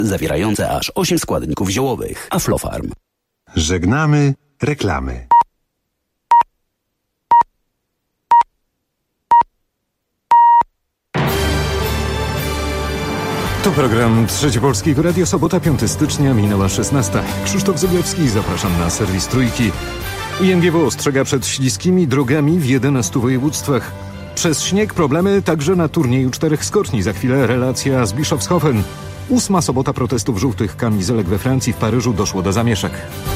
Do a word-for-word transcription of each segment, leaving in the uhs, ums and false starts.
zawierające aż osiem składników ziołowych. Aflofarm. Żegnamy reklamy. To program Trzeci Polskiego Radio, sobota, piątego stycznia, minęła szesnasta. Krzysztof Zybiowski, zapraszam na serwis Trójki. I N G W ostrzega przed śliskimi drogami w jedenastu województwach. Przez śnieg problemy także na turnieju czterech skoczni. Za chwilę relacja z Bischofshofen. Ósma sobota protestów żółtych kamizelek we Francji. W Paryżu doszło do zamieszek.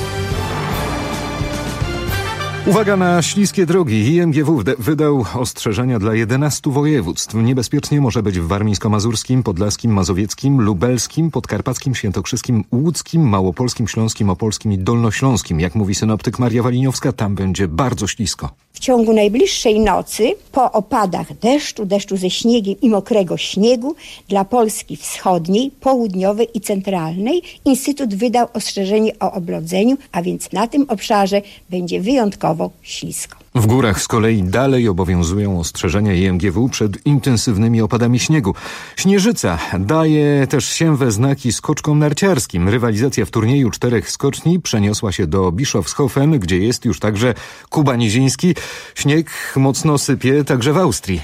Uwaga na śliskie drogi. I N G W wydał ostrzeżenia dla jedenastu województw. Niebezpiecznie może być w warmińsko-mazurskim, podlaskim, mazowieckim, lubelskim, podkarpackim, świętokrzyskim, łódzkim, małopolskim, śląskim, opolskim i dolnośląskim. Jak mówi synoptyk Maria Waliniowska, tam będzie bardzo ślisko. W ciągu najbliższej nocy, po opadach deszczu, deszczu ze śniegiem i mokrego śniegu, dla Polski wschodniej, południowej i centralnej Instytut wydał ostrzeżenie o oblodzeniu, a więc na tym obszarze będzie wyjątkowo ślisko. W górach z kolei dalej obowiązują ostrzeżenia I M G W przed intensywnymi opadami śniegu. Śnieżyca daje też się we znaki skoczkom narciarskim. Rywalizacja w turnieju czterech skoczni przeniosła się do Bischofshofen, gdzie jest już także Kuba Niziński. Śnieg mocno sypie także w Austrii.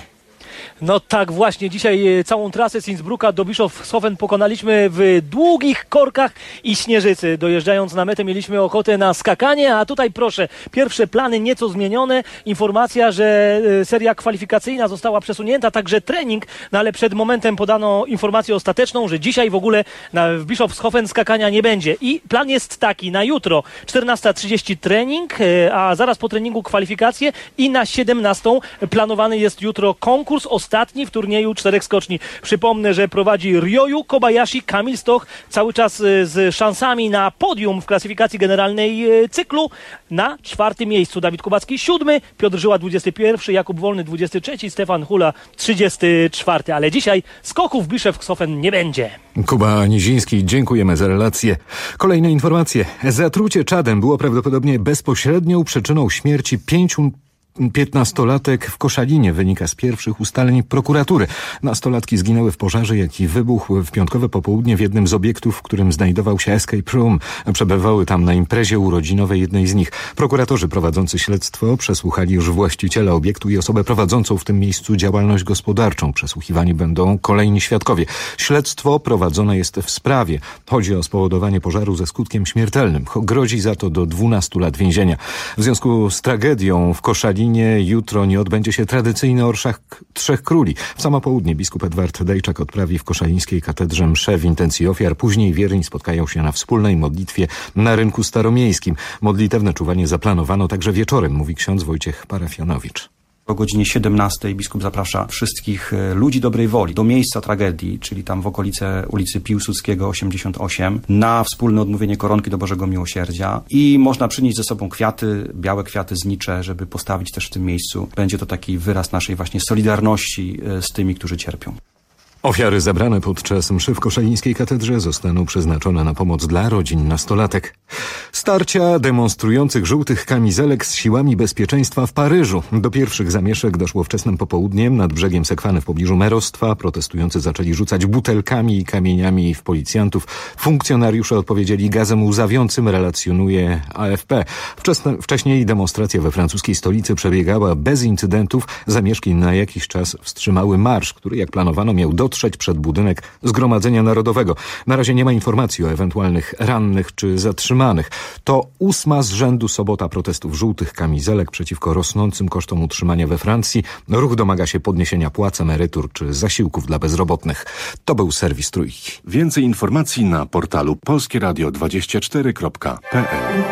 No tak właśnie, dzisiaj całą trasę z Innsbrucka do Bischofshofen pokonaliśmy w długich korkach i śnieżycy. Dojeżdżając na metę mieliśmy ochotę na skakanie, a tutaj proszę, pierwsze plany nieco zmienione. Informacja, że seria kwalifikacyjna została przesunięta, także trening, no ale przed momentem podano informację ostateczną, że dzisiaj w ogóle na, w Bischofshofen skakania nie będzie. I plan jest taki, na jutro czternasta trzydzieści trening, a zaraz po treningu kwalifikacje i na siedemnastą planowany jest jutro konkurs ostatni w turnieju czterech skoczni. Przypomnę, że prowadzi Ryoyu Kobayashi, Kamil Stoch, cały czas z szansami na podium w klasyfikacji generalnej cyklu. Na czwartym miejscu Dawid Kubacki siódmy, Piotr Żyła dwudziesty pierwszy, Jakub Wolny dwudziesty trzeci, Stefan Hula trzydziesty czwarty. Ale dzisiaj skoków w Bischofshofen nie będzie. Kuba Niziński, dziękujemy za relację. Kolejne informacje. Zatrucie czadem było prawdopodobnie bezpośrednią przyczyną śmierci pięciu piętnastolatek w Koszalinie, wynika z pierwszych ustaleń prokuratury. Nastolatki zginęły w pożarze, jaki wybuchł w piątkowe popołudnie w jednym z obiektów, w którym znajdował się escape room. Przebywały tam na imprezie urodzinowej jednej z nich. Prokuratorzy prowadzący śledztwo przesłuchali już właściciela obiektu i osobę prowadzącą w tym miejscu działalność gospodarczą. Przesłuchiwani będą kolejni świadkowie. Śledztwo prowadzone jest w sprawie. Chodzi o spowodowanie pożaru ze skutkiem śmiertelnym. Grozi za to do dwunastu lat więzienia. W związku z tragedią w Koszalinie jutro nie odbędzie się tradycyjny orszak Trzech Króli. W samo południe biskup Edward Dejczak odprawi w koszalińskiej katedrze mszę w intencji ofiar. Później wierni spotkają się na wspólnej modlitwie na rynku staromiejskim. Modlitewne czuwanie zaplanowano także wieczorem, mówi ksiądz Wojciech Parafianowicz. O godzinie siedemnastej biskup zaprasza wszystkich ludzi dobrej woli do miejsca tragedii, czyli tam w okolice ulicy Piłsudskiego osiemdziesiąt osiem, na wspólne odmówienie koronki do Bożego Miłosierdzia i można przynieść ze sobą kwiaty, białe kwiaty znicze, żeby postawić też w tym miejscu. Będzie to taki wyraz naszej właśnie solidarności z tymi, którzy cierpią. Ofiary zebrane podczas mszy w koszalińskiej katedrze zostaną przeznaczone na pomoc dla rodzin nastolatek. Starcia demonstrujących żółtych kamizelek z siłami bezpieczeństwa w Paryżu. Do pierwszych zamieszek doszło wczesnym popołudniem nad brzegiem Sekwany w pobliżu merostwa. Protestujący zaczęli rzucać butelkami i kamieniami w policjantów. Funkcjonariusze odpowiedzieli gazem łzawiącym, relacjonuje A F P. Wczesne, wcześniej demonstracja we francuskiej stolicy przebiegała bez incydentów. Zamieszki na jakiś czas wstrzymały marsz, który jak planowano miał dotrzeć przed budynek Zgromadzenia Narodowego. Na razie nie ma informacji o ewentualnych rannych czy zatrzymanych. To ósma z rzędu sobota protestów żółtych kamizelek przeciwko rosnącym kosztom utrzymania we Francji. Ruch domaga się podniesienia płac, emerytur czy zasiłków dla bezrobotnych. To był serwis Trójki. Więcej informacji na portalu polskie radio dwadzieścia cztery kropka p l.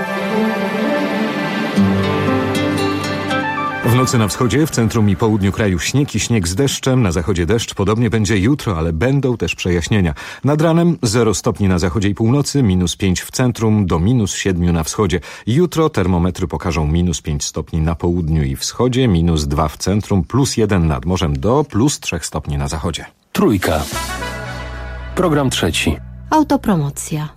W nocy na wschodzie, w centrum i południu kraju śnieg i śnieg z deszczem, na zachodzie deszcz. Podobnie będzie jutro, ale będą też przejaśnienia. Nad ranem zero stopni na zachodzie i północy, minus pięć w centrum, do minus siedmiu na wschodzie. Jutro termometry pokażą minus pięć stopni na południu i wschodzie, minus dwa w centrum, plus jeden nad morzem do plus trzech stopni na zachodzie. Trójka. Program trzeci. Autopromocja.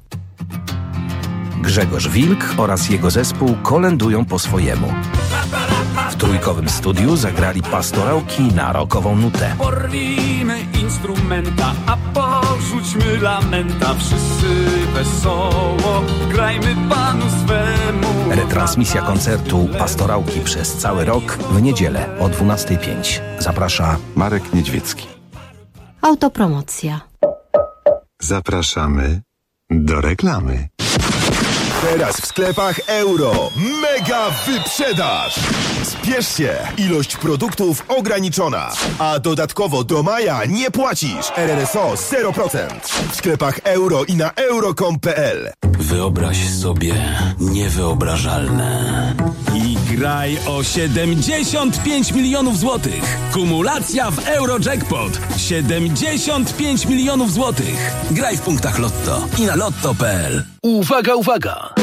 Grzegorz Wilk oraz jego zespół kolędują po swojemu. W trójkowym studiu zagrali Pastorałki na rockową nutę. Porwijmy instrumenta, a porzućmy lamenta. Wszyscy wesoło, grajmy Panu swemu. Retransmisja koncertu Pastorałki przez cały rok w niedzielę o dwunasta pięć. Zaprasza Marek Niedźwiecki. Autopromocja. Zapraszamy do reklamy. Teraz w sklepach Euro. Mega wyprzedaż! Spiesz się! Ilość produktów ograniczona. A dodatkowo do maja nie płacisz. R R S O zero procent. W sklepach Euro i na euro kropka com kropka p l. Wyobraź sobie niewyobrażalne. I graj o siedemdziesiąt pięć milionów złotych. Kumulacja w Eurojackpot. siedemdziesiąt pięć milionów złotych. Graj w punktach Lotto i na lotto kropka p l. Uwaga, uwaga!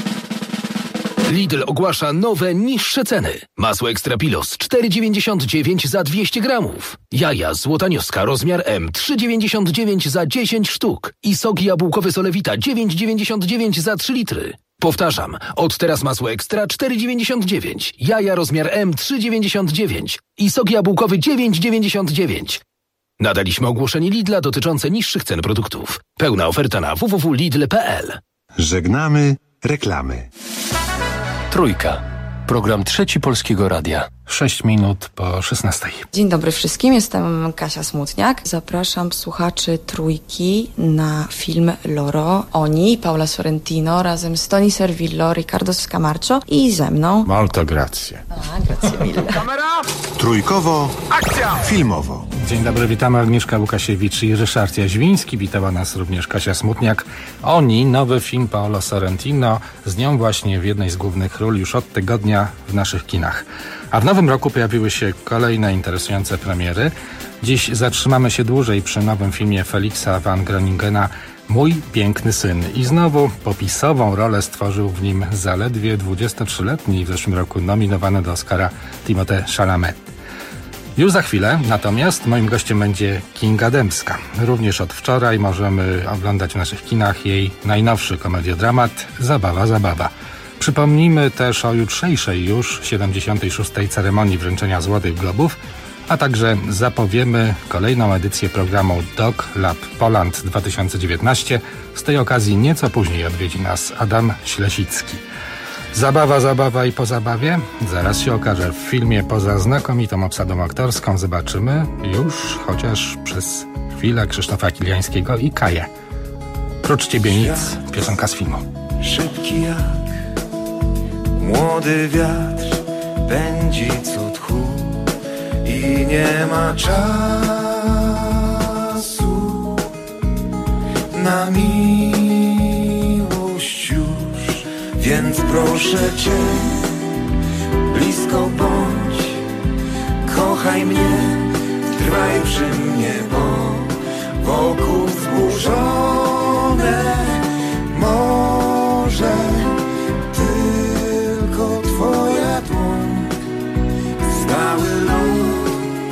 Lidl ogłasza nowe, niższe ceny. Masło Ekstra Pilos cztery dziewięćdziesiąt dziewięć za dwieście gramów. Jaja złotanioska rozmiar M trzy dziewięćdziesiąt dziewięć za dziesięć sztuk. I sok jabłkowy Solewita dziewięć dziewięćdziesiąt dziewięć za trzy litry. Powtarzam, od teraz masło Ekstra cztery dziewięćdziesiąt dziewięć. Jaja rozmiar M trzy dziewięćdziesiąt dziewięć. I sok jabłkowy dziewięć dziewięćdziesiąt dziewięć. Nadaliśmy ogłoszenie Lidla dotyczące niższych cen produktów. Pełna oferta na w w w kropka lidl kropka p l. Żegnamy reklamy. Trójka. Program Trzeci Polskiego Radia. Sześć minut po szesnastej. Dzień dobry wszystkim, jestem Kasia Smutniak. Zapraszam słuchaczy Trójki na film Loro. Oni, Paula Sorrentino, razem z Toni Servillo, Riccardo Scamarcio i ze mną. Molto grazie. A, grazie mille. Kamera! Trójkowo. Akcja! Filmowo. Dzień dobry, witamy Agnieszka Łukasiewicz i Ryszard Jaźwiński. Witała nas również Kasia Smutniak. Oni, nowy film Paolo Sorrentino, z nią właśnie w jednej z głównych ról już od tygodnia w naszych kinach. A w nowym roku pojawiły się kolejne interesujące premiery. Dziś zatrzymamy się dłużej przy nowym filmie Felixa van Groningena Mój piękny syn. I znowu popisową rolę stworzył w nim zaledwie dwudziestotrzyletni i w zeszłym roku nominowany do Oscara Timothée Chalamet. Już za chwilę natomiast moim gościem będzie Kinga Dębska. Również od wczoraj możemy oglądać w naszych kinach jej najnowszy komediodramat Zabawa, zabawa. Przypomnijmy też o jutrzejszej już siedemdziesiątej szóstej ceremonii wręczenia Złotych Globów, a także zapowiemy kolejną edycję programu Dog Lab Poland dwa tysiące dziewiętnaście. Z tej okazji nieco później odwiedzi nas Adam Ślesicki. Zabawa, zabawa i po zabawie? Zaraz się okaże. W filmie poza znakomitą obsadą aktorską zobaczymy już chociaż przez chwilę Krzysztofa Kiliańskiego i Kaję. Prócz ciebie nic, piosenka z filmu. Szybki jak młody wiatr pędzi co tchu i nie ma czasu na miłość już, więc proszę cię, blisko bądź, kochaj mnie, trwaj przy mnie, bo wokół wzburzone morze tylko twoja dłoń, stały ląd.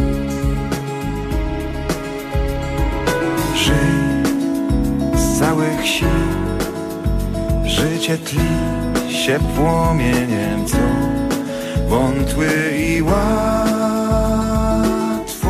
Żyj z całych sił, życie tli się płomieniem, co wątły i łatwo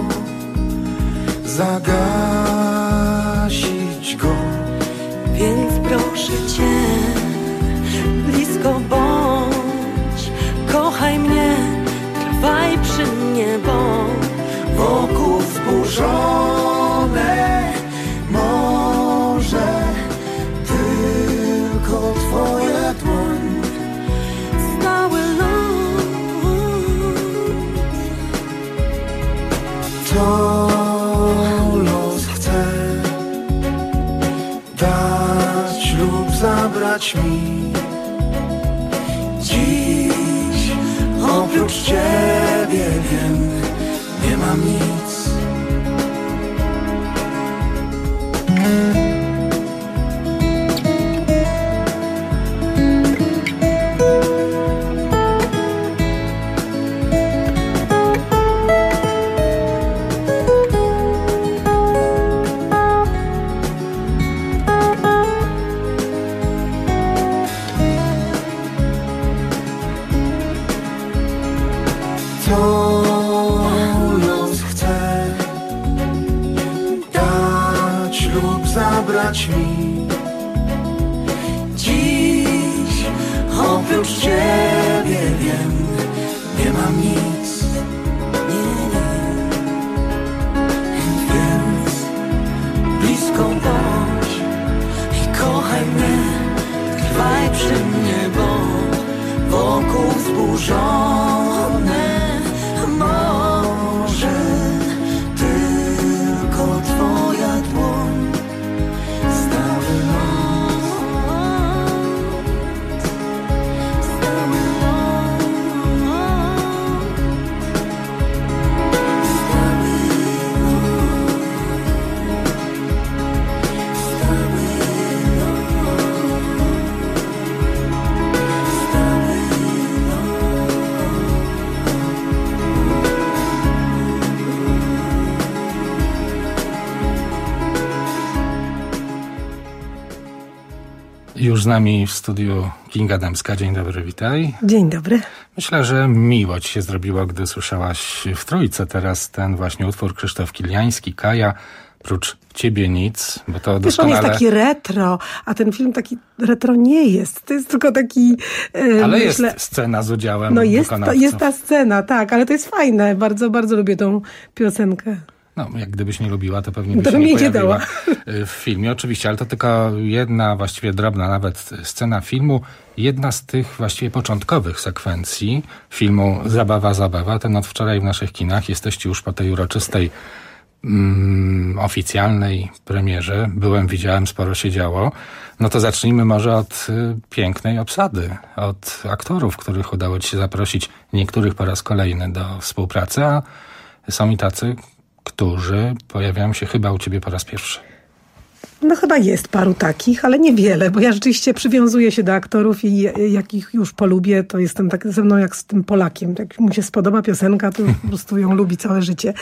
zagasić go. Więc proszę cię, blisko bądź, kochaj mnie, trwaj przy mnie, bo wokół wzburzone morze tylko twoja dłoń, stały ląd. To los chce dać lub zabrać mi dziś. Oprócz ciebie wiem, nie mam nic. dać mi. Dziś oprócz ciebie wiem, nie mam nic, nie, nie. Więc blisko bądź i kochaj mnie, trwaj przy mnie, bo wokół wzburzone może tylko twoja dłoń. Stały ląd, stały ląd, stały ląd, stały Już z nami w studiu Kinga Dębska. Dzień dobry, witaj. Dzień dobry. Myślę, że miło ci się zrobiło, gdy słyszałaś w Trójce teraz ten właśnie utwór Krzysztof Kiliański, Kaja, prócz ciebie nic, bo to Wiesz, doskonale... on jest taki retro, a ten film taki retro nie jest. To jest tylko taki... E, ale myślę, jest scena z udziałem no jest, wykonawców. jest ta scena, tak, ale to jest fajne. Bardzo, bardzo lubię tą piosenkę. No, jak gdybyś nie lubiła, to pewnie by To się bym nie jej nie pojawiła dała. w filmie. Oczywiście, ale to tylko jedna, właściwie drobna nawet scena filmu. Jedna z tych właściwie początkowych sekwencji filmu Zabawa, Zabawa. Ten od wczoraj w naszych kinach. Jesteście już po tej uroczystej mm, oficjalnej premierze. Byłem, widziałem, sporo się działo. No to zacznijmy może od y, pięknej obsady, od aktorów, których udało ci się zaprosić, niektórych po raz kolejny do współpracy, a są i tacy, którzy pojawiają się chyba u ciebie po raz pierwszy. No chyba jest paru takich, ale niewiele, bo ja rzeczywiście przywiązuję się do aktorów i jak ich już polubię, to jestem tak ze mną jak z tym Polakiem. Jak mu się spodoba piosenka, to po prostu ją lubi całe życie.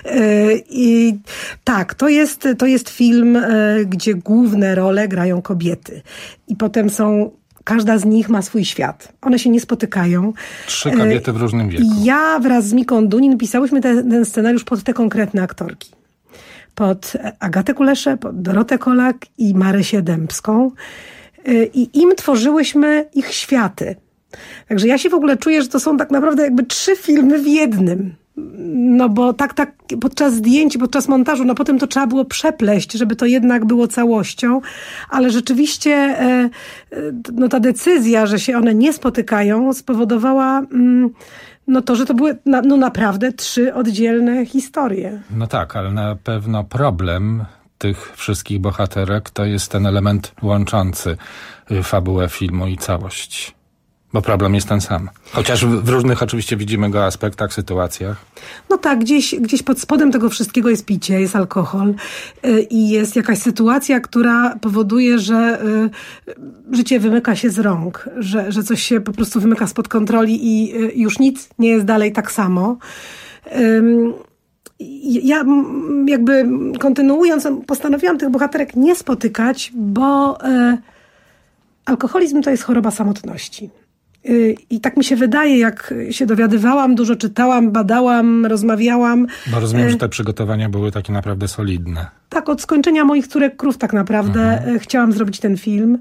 I tak, to jest, to jest film, gdzie główne role grają kobiety. I potem są... Każda z nich ma swój świat. One się nie spotykają. Trzy kobiety w różnym wieku. I ja wraz z Miką Dunin pisałyśmy te, ten scenariusz pod te konkretne aktorki. Pod Agatę Kuleszę, pod Dorotę Kolak i Marysię Dębską. I im tworzyłyśmy ich światy. Także ja się w ogóle czuję, że to są tak naprawdę jakby trzy filmy w jednym. No bo tak, tak podczas zdjęć, podczas montażu, no potem to trzeba było przepleść, żeby to jednak było całością, ale rzeczywiście e, no ta decyzja, że się one nie spotykają, spowodowała mm, no to, że to były na, no naprawdę trzy oddzielne historie. No tak, ale na pewno problem tych wszystkich bohaterek to jest ten element łączący fabułę filmu i całość. Bo problem jest ten sam. Chociaż w, w różnych oczywiście widzimy go aspektach, sytuacjach. No tak, gdzieś, gdzieś pod spodem tego wszystkiego jest picie, jest alkohol yy, i jest jakaś sytuacja, która powoduje, że yy, życie wymyka się z rąk, że, że coś się po prostu wymyka spod kontroli i yy, już nic nie jest dalej tak samo. Yy, Ja jakby kontynuując, postanowiłam tych bohaterek nie spotykać, bo yy, alkoholizm to jest choroba samotności. I tak mi się wydaje, jak się dowiadywałam, dużo czytałam, badałam, rozmawiałam. Bo rozumiem, że te przygotowania były takie naprawdę solidne. Tak, od skończenia Moich córek krów tak naprawdę mhm. chciałam zrobić ten film.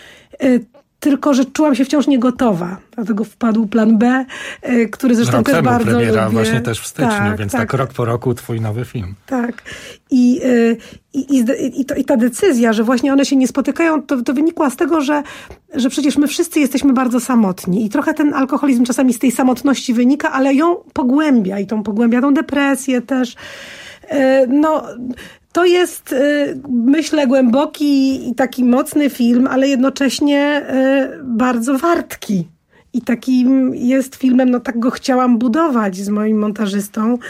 Tylko że czułam się wciąż niegotowa. Dlatego wpadł plan B, który zresztą Rok też temu bardzo premiera lubię. właśnie też w styczniu, tak, więc tak. tak rok po roku twój nowy film. Tak. I, i, i, i, to, i ta decyzja, że właśnie one się nie spotykają, to, to wynikła z tego, że, że przecież my wszyscy jesteśmy bardzo samotni. I trochę ten alkoholizm czasami z tej samotności wynika, ale ją pogłębia. I tą pogłębia tą depresję też. No... To jest, myślę, głęboki i taki mocny film, ale jednocześnie bardzo wartki. I takim jest filmem, no tak go chciałam budować z moim montażystą,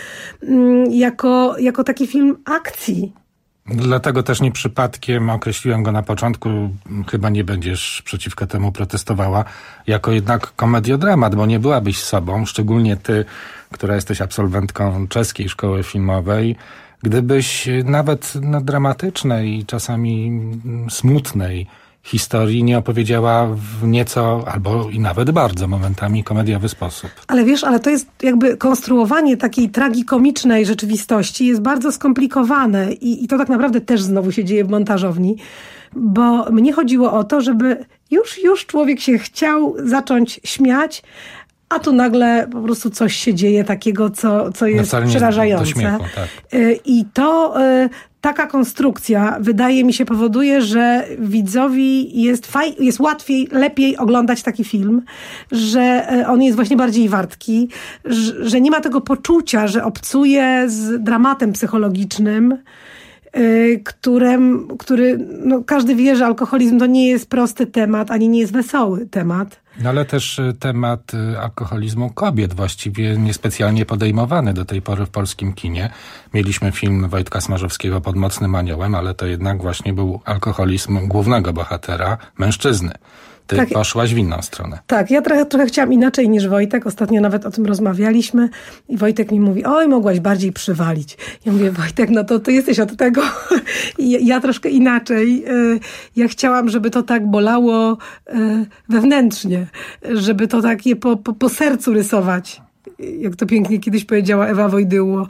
jako, jako taki film akcji. Dlatego też nie przypadkiem określiłem go na początku, chyba nie będziesz przeciwko temu protestowała, jako jednak komediodramat, bo nie byłabyś sobą, szczególnie ty, która jesteś absolwentką czeskiej szkoły filmowej, gdybyś nawet na dramatycznej, czasami smutnej historii nie opowiedziała w nieco, albo i nawet bardzo momentami komediowy sposób. Ale wiesz, ale to jest jakby konstruowanie takiej tragikomicznej rzeczywistości jest bardzo skomplikowane i, i to tak naprawdę też znowu się dzieje w montażowni, bo mnie chodziło o to, żeby już, już człowiek się chciał zacząć śmiać, a tu nagle po prostu coś się dzieje takiego, co, co jest no przerażające. Do śmiechu, tak. I to taka konstrukcja, wydaje mi się, powoduje, że widzowi jest, faj, jest łatwiej, lepiej oglądać taki film, że on jest właśnie bardziej wartki, że, że nie ma tego poczucia, że obcuje z dramatem psychologicznym, Którym, który, no każdy wie, że alkoholizm to nie jest prosty temat, ani nie jest wesoły temat. No ale też temat alkoholizmu kobiet właściwie niespecjalnie podejmowany do tej pory w polskim kinie. Mieliśmy film Wojtka Smarzowskiego Pod mocnym aniołem, ale to jednak właśnie był alkoholizm głównego bohatera, mężczyzny. Ty tak, poszłaś w inną stronę. Tak, ja trochę, trochę chciałam inaczej niż Wojtek. Ostatnio nawet o tym rozmawialiśmy i Wojtek mi mówi, oj, mogłaś bardziej przywalić. Ja mówię, Wojtek, no to ty jesteś od tego. I ja troszkę inaczej. Ja chciałam, żeby to tak bolało wewnętrznie, żeby to takie po, po, po sercu rysować. Jak to pięknie kiedyś powiedziała Ewa Wojdyło,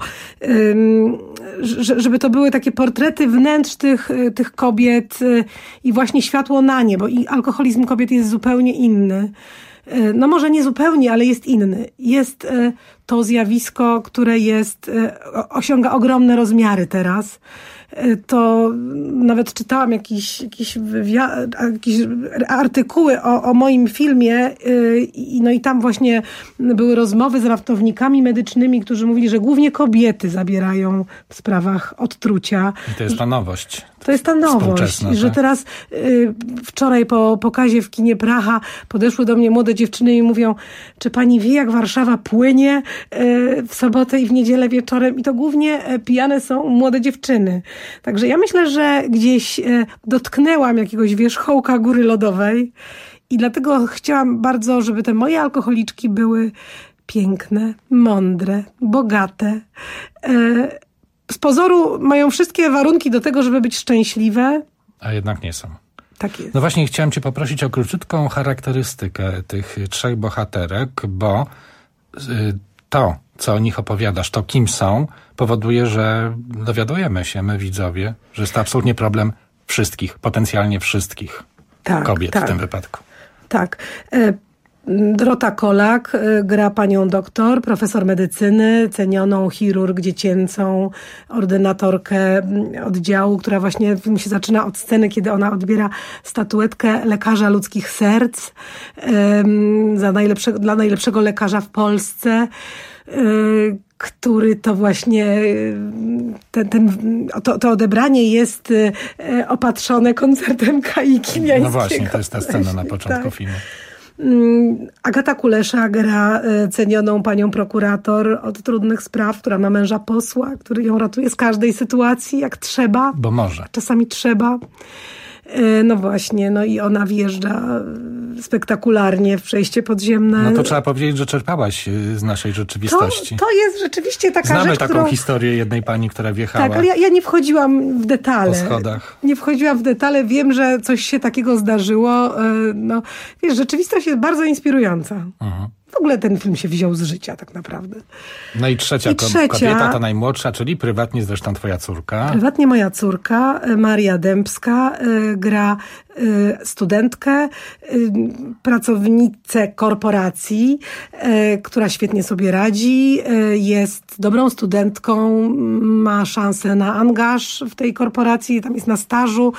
żeby to były takie portrety wnętrz tych, tych kobiet i właśnie światło na nie, bo i alkoholizm kobiet jest zupełnie inny. No może nie zupełnie, ale jest inny. Jest to zjawisko, które jest, osiąga ogromne rozmiary teraz. To nawet czytałam jakieś, jakieś, wywia- jakieś artykuły o, o moim filmie i, no i tam właśnie były rozmowy z ratownikami medycznymi, którzy mówili, że głównie kobiety zabierają w sprawach odtrucia. I to jest ta nowość. To jest ta nowość, że tak? Teraz y, wczoraj po pokazie w kinie Praha podeszły do mnie młode dziewczyny i mówią, czy pani wie, jak Warszawa płynie y, w sobotę i w niedzielę wieczorem i to głównie y, pijane są młode dziewczyny. Także ja myślę, że gdzieś y, dotknęłam jakiegoś wierzchołka góry lodowej i dlatego chciałam bardzo, żeby te moje alkoholiczki były piękne, mądre, bogate, y, z pozoru mają wszystkie warunki do tego, żeby być szczęśliwe. A jednak nie są. Tak jest. No właśnie chciałem cię poprosić o króciutką charakterystykę tych trzech bohaterek, bo to, co o nich opowiadasz, to kim są, powoduje, że dowiadujemy się, my widzowie, że jest to absolutnie problem wszystkich, potencjalnie wszystkich tak, kobiet tak. w tym wypadku. Tak. Dorota Kolak gra panią doktor, profesor medycyny, cenioną chirurg dziecięcą, ordynatorkę oddziału, która właśnie film się zaczyna od sceny, kiedy ona odbiera statuetkę lekarza ludzkich serc za najlepszego, dla najlepszego lekarza w Polsce, który to właśnie ten, ten, to, to odebranie jest opatrzone koncertem Kai Kimiańskiego. No właśnie, to jest ta scena na początku tak. filmu. Agata Kulesza gra cenioną panią prokurator od trudnych spraw, która ma męża posła, który ją ratuje z każdej sytuacji, jak trzeba. Bo może. Czasami trzeba. No właśnie, no i ona wjeżdża spektakularnie w przejście podziemne. No to trzeba powiedzieć, że czerpałaś z naszej rzeczywistości. To, to jest rzeczywiście taka Znamy rzecz, taką którą... historię jednej pani, która wjechała. Tak, ale ja, ja nie wchodziłam w detale. Po schodach. Nie wchodziłam w detale. Wiem, że coś się takiego zdarzyło. No, wiesz, rzeczywistość jest bardzo inspirująca. Mhm. W ogóle ten film się wziął z życia tak naprawdę. No i trzecia, I trzecia kobieta, ta najmłodsza, czyli prywatnie zresztą twoja córka. Prywatnie moja córka, Maria Dębska, gra studentkę, pracownicę korporacji, która świetnie sobie radzi, jest dobrą studentką, ma szansę na angaż w tej korporacji, tam jest na stażu,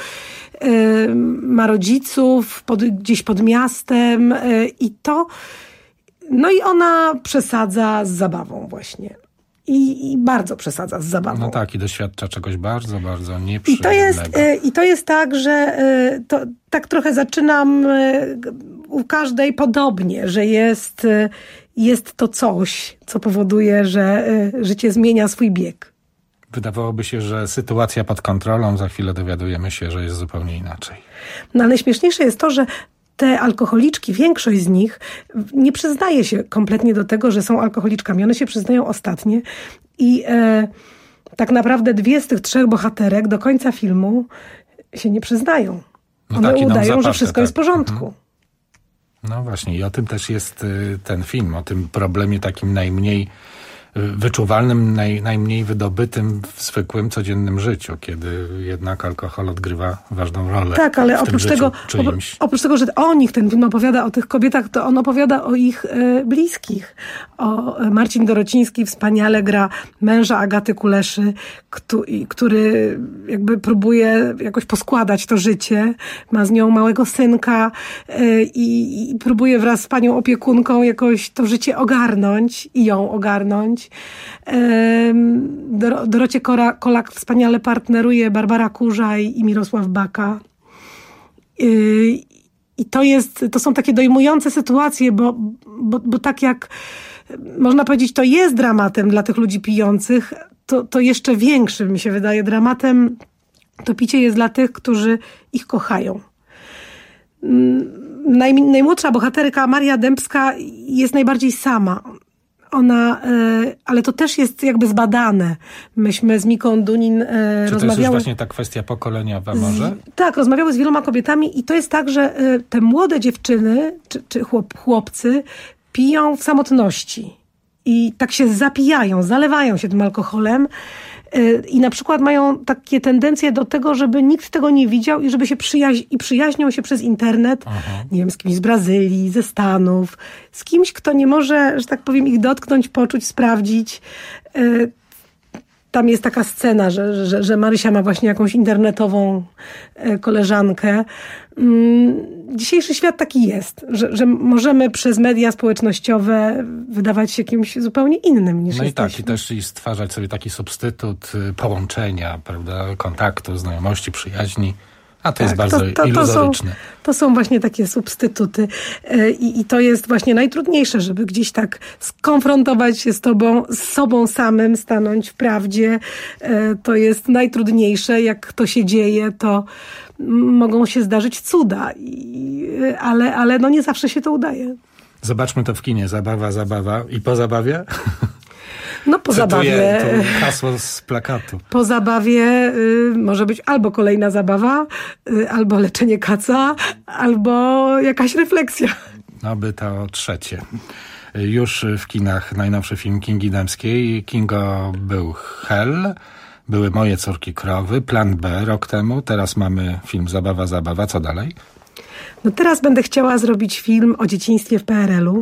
ma rodziców pod, gdzieś pod miastem i to no i ona przesadza z zabawą właśnie. I, I bardzo przesadza z zabawą. No tak, i doświadcza czegoś bardzo, bardzo nieprzyjemnego. I to jest, i to jest tak, że to, tak trochę zaczynam u każdej podobnie, że jest, jest to coś, co powoduje, że życie zmienia swój bieg. Wydawałoby się, że sytuacja pod kontrolą, za chwilę dowiadujemy się, że jest zupełnie inaczej. No ale najśmieszniejsze jest to, że te alkoholiczki, większość z nich nie przyznaje się kompletnie do tego, że są alkoholiczkami. One się przyznają ostatnie i e, tak naprawdę dwie z tych trzech bohaterek do końca filmu się nie przyznają. No One taki nam udają, zaparte, że wszystko tak. jest w porządku. Mhm. No właśnie i o tym też jest y, ten film, o tym problemie takim najmniej wyczuwalnym, naj, najmniej wydobytym w zwykłym, codziennym życiu, kiedy jednak alkohol odgrywa ważną rolę. Tak, ale w oprócz tym tego, czyimś. oprócz tego, że o nich ten film opowiada, o tych kobietach, to on opowiada o ich e, bliskich. O Marcin Dorociński wspaniale gra męża Agaty Kuleszy, kto, który jakby próbuje jakoś poskładać to życie. Ma z nią małego synka e, i, i próbuje wraz z panią opiekunką jakoś to życie ogarnąć i ją ogarnąć. Dor- Dorocie Kora- Kolak wspaniale partneruje Barbara Kurzaj i Mirosław Baka. I to jest, to są takie dojmujące sytuacje, bo, bo, bo tak jak można powiedzieć, to jest dramatem dla tych ludzi pijących, to, to jeszcze większym, mi się wydaje, dramatem to picie jest dla tych, którzy ich kochają. Naj, najmłodsza bohaterka, Maria Dębska, jest najbardziej sama. Ona, ale to też jest jakby zbadane. Myśmy z Miką Dunin rozmawiały... Czy to jest już właśnie ta kwestia pokoleniowa może? Z, tak, rozmawiały z wieloma kobietami i to jest tak, że te młode dziewczyny czy, czy chłop, chłopcy piją w samotności i tak się zapijają, zalewają się tym alkoholem i na przykład mają takie tendencje do tego, żeby nikt tego nie widział i żeby się przyjaź- i przyjaźnią się przez internet, Aha. nie wiem, z kimś z Brazylii, ze Stanów, z kimś, kto nie może, że tak powiem, ich dotknąć, poczuć, sprawdzić. Tam jest taka scena, że, że, że Marysia ma właśnie jakąś internetową koleżankę. Dzisiejszy świat taki jest, że, że możemy przez media społecznościowe wydawać się kimś zupełnie innym niż No jesteśmy. i tak, i też i stwarzać sobie taki substytut połączenia, prawda, kontaktu, znajomości, przyjaźni. A to tak, jest bardzo to, to, to iluzoryczne. Są, to są właśnie takie substytuty. I, I to jest właśnie najtrudniejsze, żeby gdzieś tak skonfrontować się z tobą, z sobą samym, stanąć w prawdzie. To jest najtrudniejsze. Jak to się dzieje, to mogą się zdarzyć cuda. I, ale, ale no nie zawsze się to udaje. Zobaczmy to w kinie. Zabawa, zabawa. I po zabawie? No po zabawie. To hasło z plakatu. Po zabawie y, może być albo kolejna zabawa, y, albo leczenie kaca, albo jakaś refleksja. No by to trzecie. Już w kinach najnowszy film Kingi Dębskiej. Kingo był Hell. Były Moje córki krowy. Plan B rok temu. Teraz mamy film Zabawa, zabawa. Co dalej? No teraz będę chciała zrobić film o dzieciństwie w P R L u.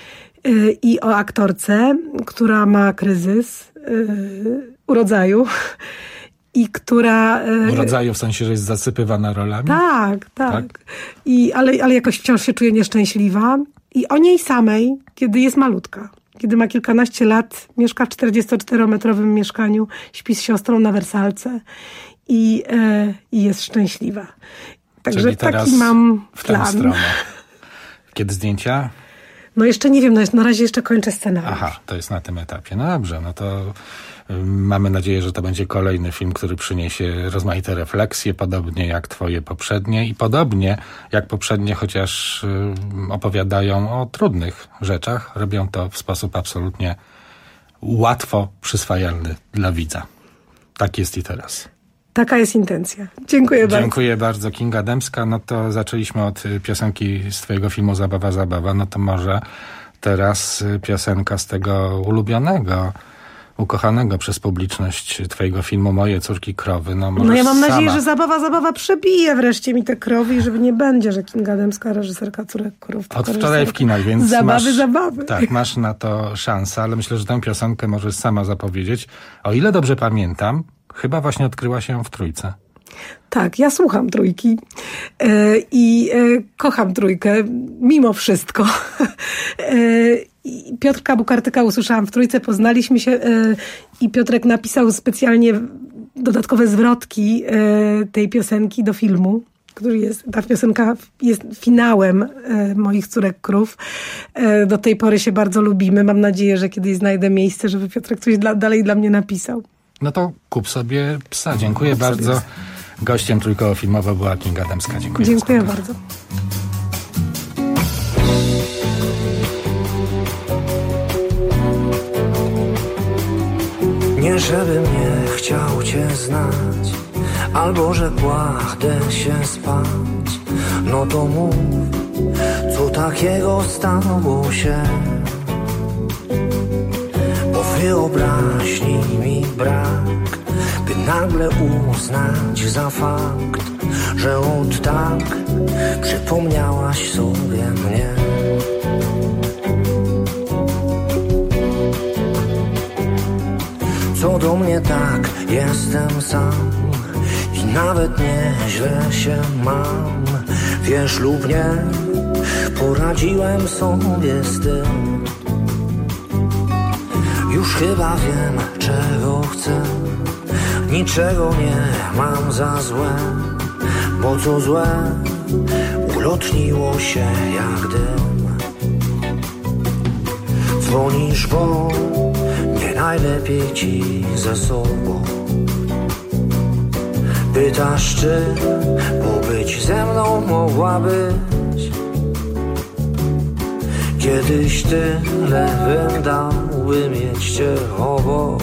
I o aktorce, która ma kryzys yy, urodzaju i która... Yy, urodzaju w sensie, że jest zasypywana rolami? Tak, tak. tak? I, ale, ale jakoś wciąż się czuje nieszczęśliwa. I o niej samej, kiedy jest malutka, kiedy ma kilkanaście lat, mieszka w czterdziestoczterometrowym mieszkaniu, śpi z siostrą na wersalce i, yy, i jest szczęśliwa. Także Czyli teraz taki mam w plan. tę stronę. Kiedy zdjęcia? No jeszcze nie wiem, no na razie jeszcze kończę scenariusz. Aha, to jest na tym etapie. No dobrze, no to y, mamy nadzieję, że to będzie kolejny film, który przyniesie rozmaite refleksje, podobnie jak twoje poprzednie i podobnie jak poprzednie, chociaż y, opowiadają o trudnych rzeczach, robią to w sposób absolutnie łatwo przyswajalny dla widza. Tak jest i teraz. Taka jest intencja. Dziękuję bardzo. Dziękuję bardzo. Kinga Dębska. No to zaczęliśmy od piosenki z twojego filmu Zabawa, zabawa. No to może teraz piosenka z tego ulubionego, ukochanego przez publiczność twojego filmu Moje córki krowy. No, no ja mam sama... nadzieję, że Zabawa, zabawa przebije wreszcie mi te krowy i żeby nie będzie, że Kinga Dębska, reżyserka Córek krów. Od wczoraj w kinach, więc zabawy, masz, zabawy. Tak, masz na to szansę, ale myślę, że tę piosenkę możesz sama zapowiedzieć. O ile dobrze pamiętam, chyba właśnie odkryła się w Trójce. Tak, ja słucham Trójki yy, i yy, kocham Trójkę, mimo wszystko. yy, Piotrka Bukartyka usłyszałam w Trójce, poznaliśmy się yy, i Piotrek napisał specjalnie dodatkowe zwrotki yy, tej piosenki do filmu, który jest, ta piosenka jest finałem y, moich Córek krów. Y, do tej pory się bardzo lubimy. Mam nadzieję, że kiedyś znajdę miejsce, żeby Piotrek coś dla, dalej dla mnie napisał. No to kup sobie psa. Dziękuję kup bardzo. Gościem Trójkowo Filmowo była Kinga Dębska. Dziękuję. Dziękuję bardzo. Nie żebym nie chciał cię znać, albo że kładę się spać, No to mów, co takiego stało się, bo wyobraźni mi brak, by nagle uznać za fakt, że od tak przypomniałaś sobie mnie. Co do mnie tak, jestem sam i nawet nieźle się mam. Wiesz lub nie, poradziłem sobie z tym. Już chyba wiem, czego chcę, niczego nie mam za złe, bo co złe ulotniło się jak dym. Dzwonisz, bo nie najlepiej ci ze sobą. Pytasz, czy pobyć ze mną mogłabyś. Kiedyś tyle bym dał, by mieć cię obok.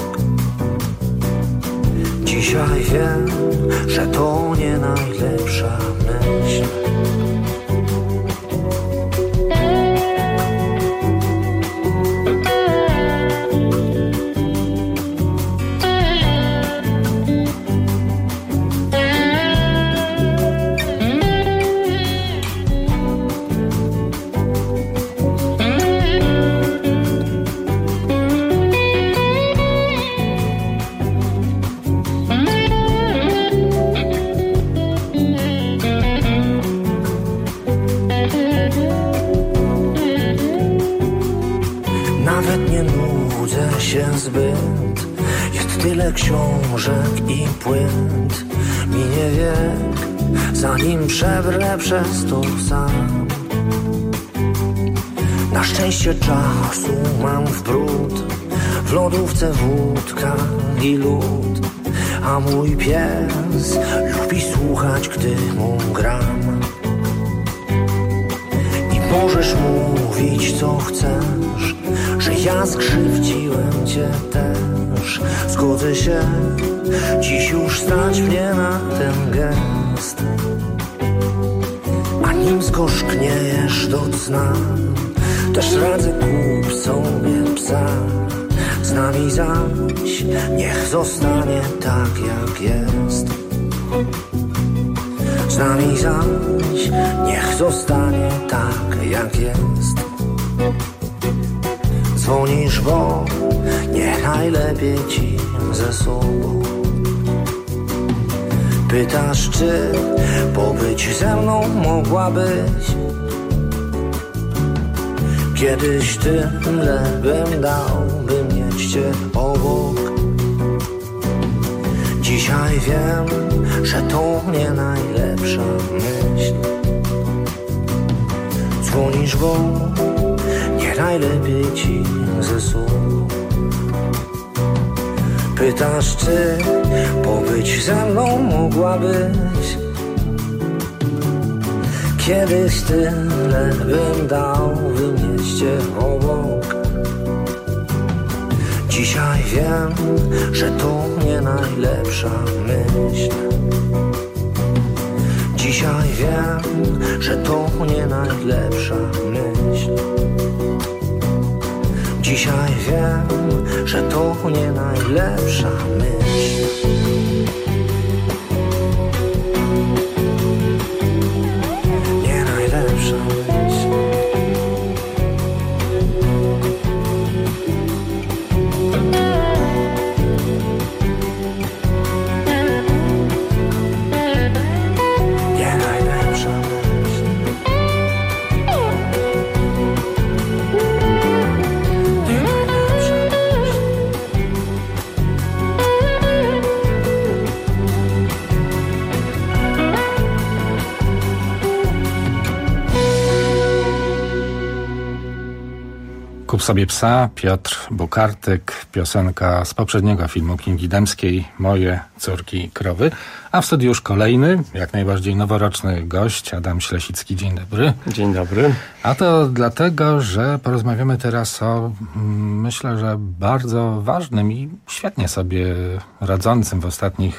Dzisiaj wiem, że to nie najlepsza myśl. Zbyt. Jest tyle książek i płyt. Minie wiek, zanim przebrnę przez to sam. Na szczęście czasu mam w bród, w lodówce wódka i lód, a mój pies lubi słuchać, gdy mu gram. I możesz mówić, co chcesz, że ja skrzywdziłem cię też. Zgodzę się, dziś już stać mnie na ten gest. A nim zgorzkniejesz do cna, też radzę, kup sobie psa. Z nami zaś niech zostanie tak jak jest. Z nami zaś niech zostanie tak jak jest. Dzwonisz, bo nie najlepiej ci ze sobą. Pytasz, czy pobyć ze mną mogłabyś. Kiedyś tyle bym dał, by mieć cię obok. Dzisiaj wiem, że to nie najlepsza myśl. Dzwonisz, bo nie najlepiej ci ze sobą. Pytasz, czy pobyć ze mną mogłabyś. Kiedyś tyle bym dał, by mieć cię obok. Dzisiaj wiem, że to nie najlepsza myśl. Dzisiaj wiem, że to nie najlepsza myśl. Dzisiaj wiem, że to nie najlepsza myśl. Nie najlepsza myśl. Nie najlepsza myśl. Kup sobie psa, Piotr Bukartyk, piosenka z poprzedniego filmu Kingi Dębskiej, Moje córki krowy. A w studiu już kolejny, jak najbardziej noworoczny gość, Adam Ślesicki. Dzień dobry. Dzień dobry. A to dlatego, że porozmawiamy teraz o, myślę, że bardzo ważnym i świetnie sobie radzącym w ostatnich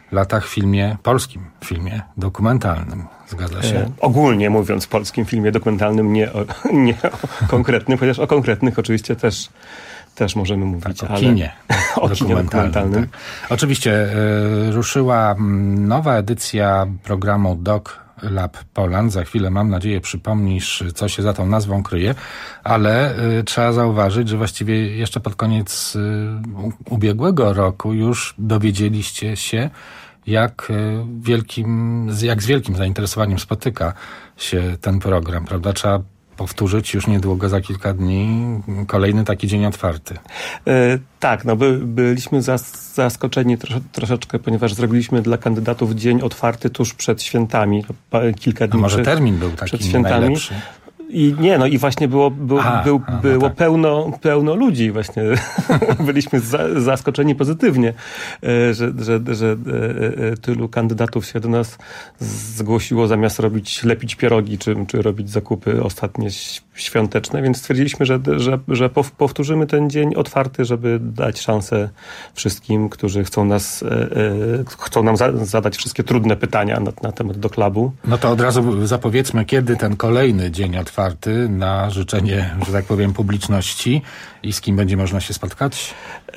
latach w filmie, polskim filmie dokumentalnym. Zgadza się? E, ogólnie mówiąc, w polskim filmie dokumentalnym, nie o, nie o konkretnym, chociaż o konkretnych oczywiście też, też możemy mówić. Tak, o ale kinie o kinie dokumentalnym. Tak. Oczywiście y, ruszyła nowa edycja programu Doc Lab Poland. Za chwilę, mam nadzieję, przypomnisz, co się za tą nazwą kryje, ale y, trzeba zauważyć, że właściwie jeszcze pod koniec y, ubiegłego roku już dowiedzieliście się, jak wielkim, jak z wielkim zainteresowaniem spotyka się ten program, prawda? Trzeba powtórzyć już niedługo, za kilka dni, kolejny taki dzień otwarty. E, tak, no by, byliśmy zas, zaskoczeni trosze, troszeczkę, ponieważ zrobiliśmy dla kandydatów dzień otwarty tuż przed świętami. Kilka dni A może przed, termin był taki przed świętami. najlepszy? I nie, no i właśnie było, było, a, był, a, no było tak. pełno, pełno ludzi właśnie. Byliśmy za, zaskoczeni pozytywnie, że, że, że tylu kandydatów się do nas zgłosiło, zamiast robić, lepić pierogi, czy, czy robić zakupy ostatnie świąteczne, więc stwierdziliśmy, że, że, że powtórzymy ten dzień otwarty, żeby dać szansę wszystkim, którzy chcą nas, chcą nam za, zadać wszystkie trudne pytania na, na temat do klubu. No to od razu zapowiedzmy, kiedy ten kolejny dzień otwarty na życzenie, że tak powiem, publiczności i z kim będzie można się spotkać?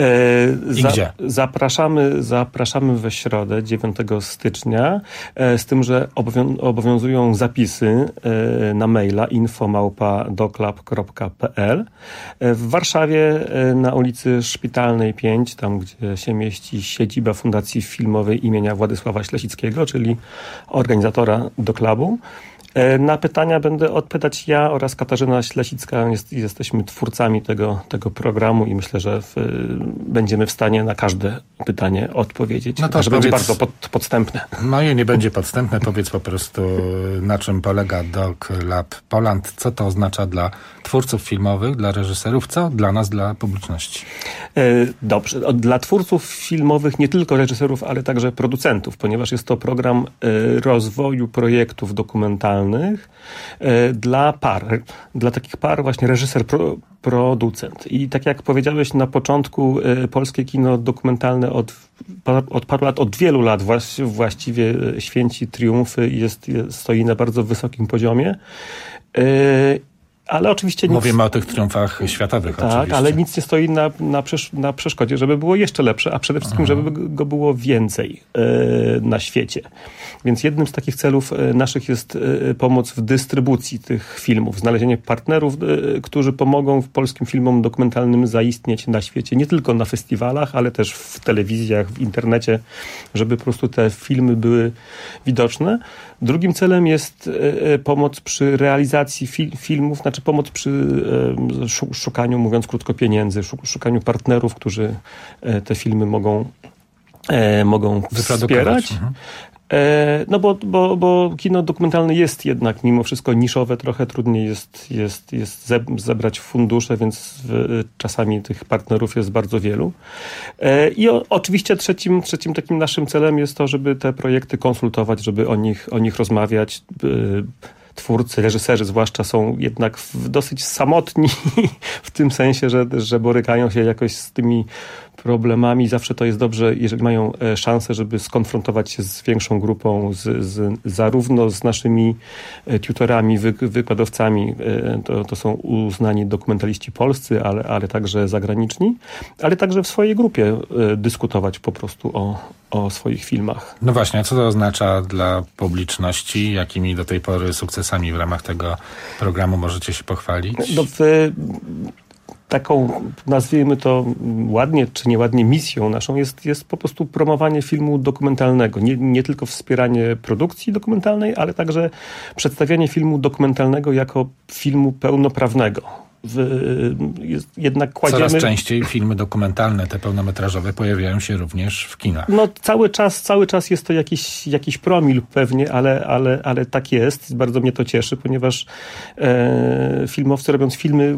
E, I za, gdzie? Zapraszamy, zapraszamy we środę, dziewiątego stycznia, e, z tym, że obowią, obowiązują zapisy e, na maila info małpa doclub kropka p l. E, w Warszawie e, na ulicy Szpitalnej pięć, tam gdzie się mieści siedziba Fundacji Filmowej imienia Władysława Ślesickiego, czyli organizatora do klubu. Na pytania będę odpowiadać ja oraz Katarzyna Ślesicka. Jest, jesteśmy twórcami tego, tego programu i myślę, że w, będziemy w stanie na każde pytanie odpowiedzieć. No to że powiedz, będzie bardzo pod, podstępne. Moje nie będzie podstępne. Powiedz po prostu, na czym polega Doc Lab Poland. Co to oznacza dla twórców filmowych, dla reżyserów, co dla nas, dla publiczności? Dobrze. Dla twórców filmowych, nie tylko reżyserów, ale także producentów, ponieważ jest to program rozwoju projektów dokumentalnych dla par, dla takich par właśnie reżyser, pro, producent. I tak jak powiedziałeś na początku, polskie kino dokumentalne od, od paru lat, od wielu lat właściwie święci triumfy i jest, jest, stoi na bardzo wysokim poziomie. Ale oczywiście nic... Mówimy o tych triumfach światowych, tak, oczywiście. Ale nic nie stoi na, na, przesz- na przeszkodzie, żeby było jeszcze lepsze, a przede wszystkim, Aha. żeby go było więcej yy, na świecie. Więc jednym z takich celów yy, naszych jest yy, pomoc w dystrybucji tych filmów, znalezienie partnerów, yy, którzy pomogą polskim filmom dokumentalnym zaistnieć na świecie, nie tylko na festiwalach, ale też w telewizjach, w internecie, żeby po prostu te filmy były widoczne. Drugim celem jest yy, pomoc przy realizacji fi- filmów, znaczy pomoc przy e, szukaniu, mówiąc krótko, pieniędzy, szukaniu partnerów, którzy e, te filmy mogą, e, mogą wspierać. Mhm. E, no bo, bo, bo kino dokumentalne jest jednak mimo wszystko niszowe, trochę trudniej jest, jest, jest zebrać fundusze, więc w, czasami tych partnerów jest bardzo wielu. E, I o, oczywiście trzecim, trzecim takim naszym celem jest to, żeby te projekty konsultować, żeby o nich, o nich rozmawiać. E, Twórcy, reżyserzy zwłaszcza są jednak dosyć samotni w tym sensie, że, że borykają się jakoś z tymi problemami. Zawsze to jest dobrze, jeżeli mają szansę, żeby skonfrontować się z większą grupą, z, z, zarówno z naszymi tutorami, wy, wykładowcami, to, to są uznani dokumentaliści polscy, ale, ale także zagraniczni, ale także w swojej grupie dyskutować po prostu o, o swoich filmach. No właśnie, a co to oznacza dla publiczności? Jakimi do tej pory sukcesami w ramach tego programu możecie się pochwalić? No, w, taką, nazwijmy to ładnie czy nieładnie, misją naszą jest, jest po prostu promowanie filmu dokumentalnego. Nie, nie tylko wspieranie produkcji dokumentalnej, ale także przedstawianie filmu dokumentalnego jako filmu pełnoprawnego. W, jest, jednak kładziemy... Coraz częściej filmy dokumentalne, te pełnometrażowe, pojawiają się również w kinach. No cały czas, cały czas jest to jakiś, jakiś promil pewnie, ale, ale, ale tak jest. Bardzo mnie to cieszy, ponieważ e, filmowcy, robiąc filmy,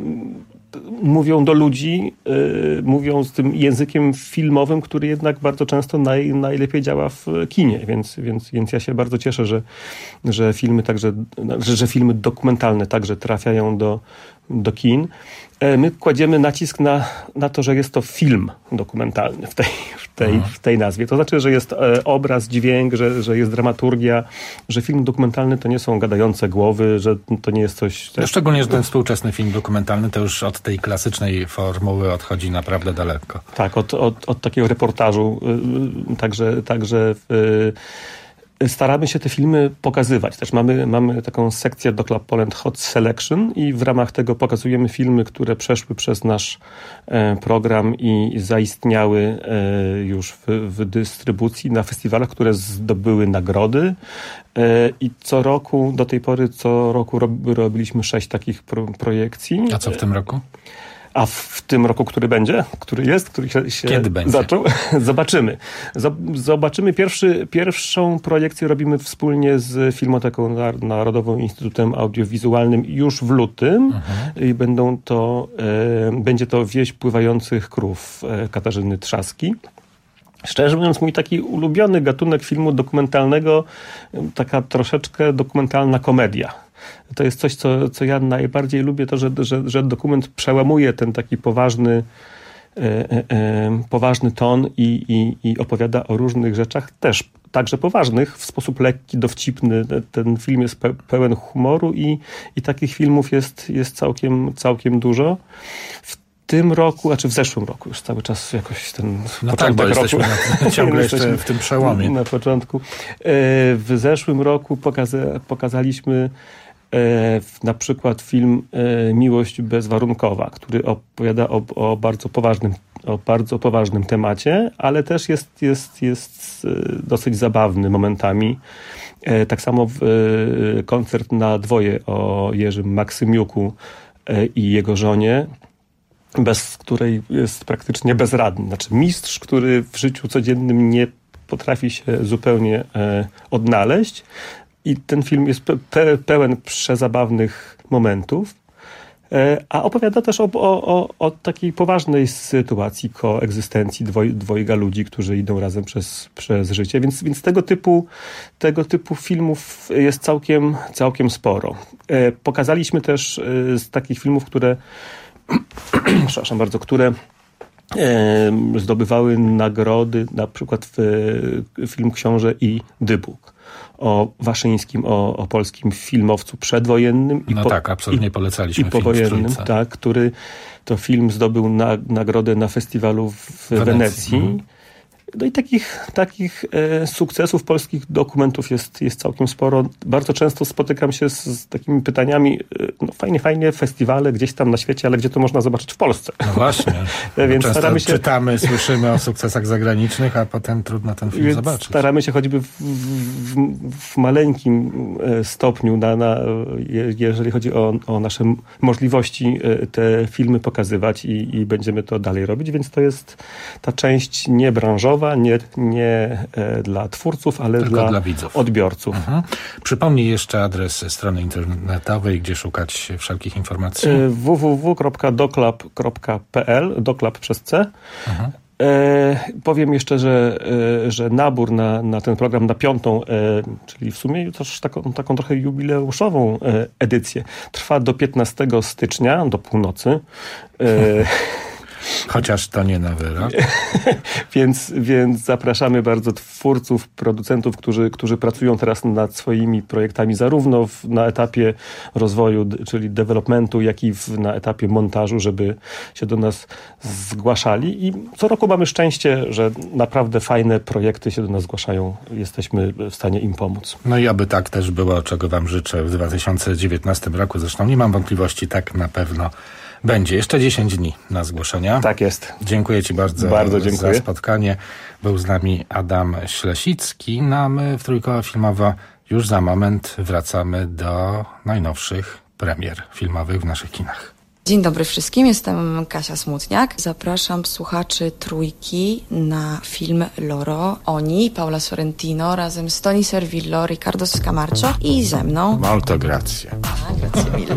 mówią do ludzi, y, mówią z tym językiem filmowym, który jednak bardzo często naj, najlepiej działa w kinie, więc, więc, więc ja się bardzo cieszę, że, że filmy także, że, że filmy dokumentalne także trafiają do, do kin. My kładziemy nacisk na, na to, że jest to film dokumentalny w tej, w tej, w tej nazwie. To znaczy, że jest e, obraz, dźwięk, że, że jest dramaturgia, że film dokumentalny to nie są gadające głowy, że to nie jest coś... No, szczególnie, że ten współczesny film dokumentalny to już od tej klasycznej formuły odchodzi naprawdę daleko. Tak, od, od, od takiego reportażu. Y, także także y, staramy się te filmy pokazywać. Też mamy, mamy taką sekcję do Club Poland Hot Selection i w ramach tego pokazujemy filmy, które przeszły przez nasz e, program i zaistniały e, już w, w dystrybucji na festiwalach, które zdobyły nagrody. E, I co roku, do tej pory co roku rob, robiliśmy sześć takich pro, projekcji. A co w tym roku? A w tym roku, który będzie, który jest, który się, się Kiedy będzie? zaczął, zobaczymy. Zobaczymy. Pierwszy, pierwszą projekcję robimy wspólnie z Filmoteką Narodową Instytutem Audiowizualnym już w lutym. Mhm. I będą to, e, będzie to Wieś pływających krów e, Katarzyny Trzaski. Szczerze mówiąc, mój taki ulubiony gatunek filmu dokumentalnego, taka troszeczkę dokumentalna komedia. To jest coś, co, co ja najbardziej lubię, to, że, że, że dokument przełamuje ten taki poważny, e, e, poważny ton i, i, i opowiada o różnych rzeczach, też także poważnych, w sposób lekki, dowcipny. Ten film jest pe, pełen humoru i, i takich filmów jest, jest całkiem, całkiem dużo. W tym roku, a czy w zeszłym roku już cały czas jakoś ten no tak, bo roku. jesteśmy na, ciągle jeszcze w tym przełomie. Na początku. W zeszłym roku pokaza, pokazaliśmy e, na przykład film e, Miłość bezwarunkowa, który opowiada o, o bardzo poważnym o bardzo poważnym temacie, ale też jest, jest, jest dosyć zabawny momentami. E, tak samo w, e, koncert na dwoje o Jerzym Maksymiuku e, i jego żonie, bez której jest praktycznie bezradny. Znaczy mistrz, który w życiu codziennym nie potrafi się zupełnie e, odnaleźć i ten film jest pe- pe- pełen przezabawnych momentów, e, a opowiada też o, o, o, o takiej poważnej sytuacji koegzystencji dwoj, dwojga ludzi, którzy idą razem przez, przez życie, więc, więc tego typu tego typu filmów jest całkiem, całkiem sporo. E, pokazaliśmy też e, z takich filmów, które przepraszam bardzo, które e, zdobywały nagrody, na przykład w, w film Książę i Dybuk o Waszyńskim, o, o polskim filmowcu przedwojennym. No i po, tak, absolutnie i, polecaliśmy i powojennym, tak, który to film zdobył na, nagrodę na festiwalu w Wenecji. Wenecji. Mhm. No i takich, takich e, sukcesów polskich dokumentów jest, jest całkiem sporo. Bardzo często spotykam się z, z takimi pytaniami, e, no fajnie, fajnie, festiwale gdzieś tam na świecie, ale gdzie to można zobaczyć w Polsce? No właśnie. Więc często staramy się... czytamy, słyszymy o sukcesach zagranicznych, a potem trudno ten film Więc zobaczyć. Staramy się choćby w, w, w maleńkim stopniu, na, na, jeżeli chodzi o, o nasze możliwości, te filmy pokazywać i, i będziemy to dalej robić, więc to jest ta część niebranżowa, Nie, nie e, dla twórców, ale Tylko dla, dla widzów. odbiorców. Mhm. Przypomnij jeszcze adres strony internetowej, gdzie szukać wszelkich informacji. E, w w w kropka doklab kropka p l, doklab przez C. Mhm. E, powiem jeszcze, że, e, że nabór na, na ten program, na piątą, e, czyli w sumie też taką, taką trochę jubileuszową e, edycję, trwa do piętnastego stycznia, do północy. E, Chociaż to nie na wyrok. więc, więc zapraszamy bardzo twórców, producentów, którzy, którzy pracują teraz nad swoimi projektami zarówno w, na etapie rozwoju, czyli developmentu, jak i w, na etapie montażu, żeby się do nas zgłaszali. I co roku mamy szczęście, że naprawdę fajne projekty się do nas zgłaszają. Jesteśmy w stanie im pomóc. No i aby tak też było, czego wam życzę w dwa tysiące dziewiętnastym roku. Zresztą nie mam wątpliwości, tak na pewno będzie. Jeszcze dziesięć dni na zgłoszenia. Tak jest. Dziękuję ci bardzo, bardzo dziękuję. za spotkanie. Był z nami Adam Ślesicki. No a my w Trójkoła Filmowa już za moment wracamy do najnowszych premier filmowych w naszych kinach. Dzień dobry wszystkim, jestem Kasia Smutniak. Zapraszam słuchaczy Trójki na film Loro. Oni, Paula Sorrentino, razem z Toni Servillo, Riccardo Scamarcio i ze mną. Molto grazie. A, grazie mille.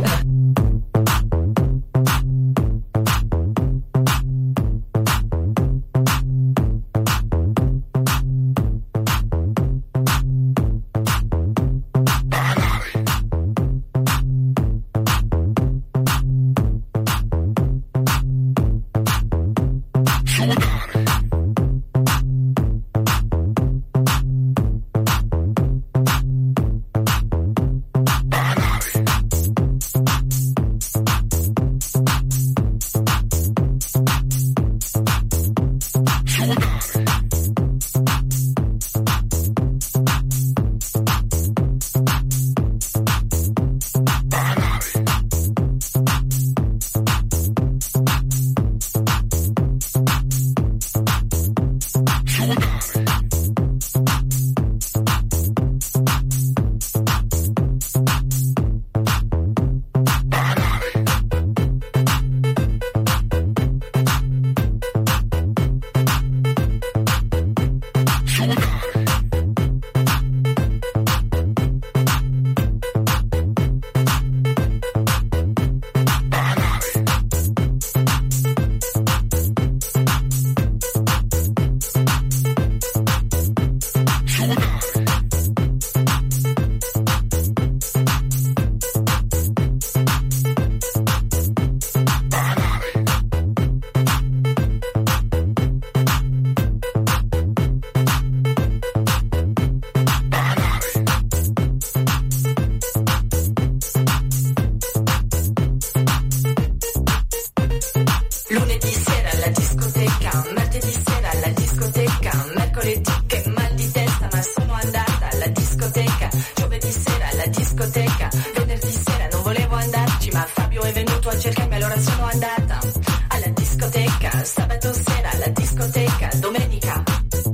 discoteca. Venerdì sera non volevo andarci, ma Fabio è venuto a cercarmi, allora sono andata alla discoteca. Sabato sera alla discoteca, domenica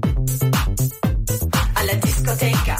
alla discoteca.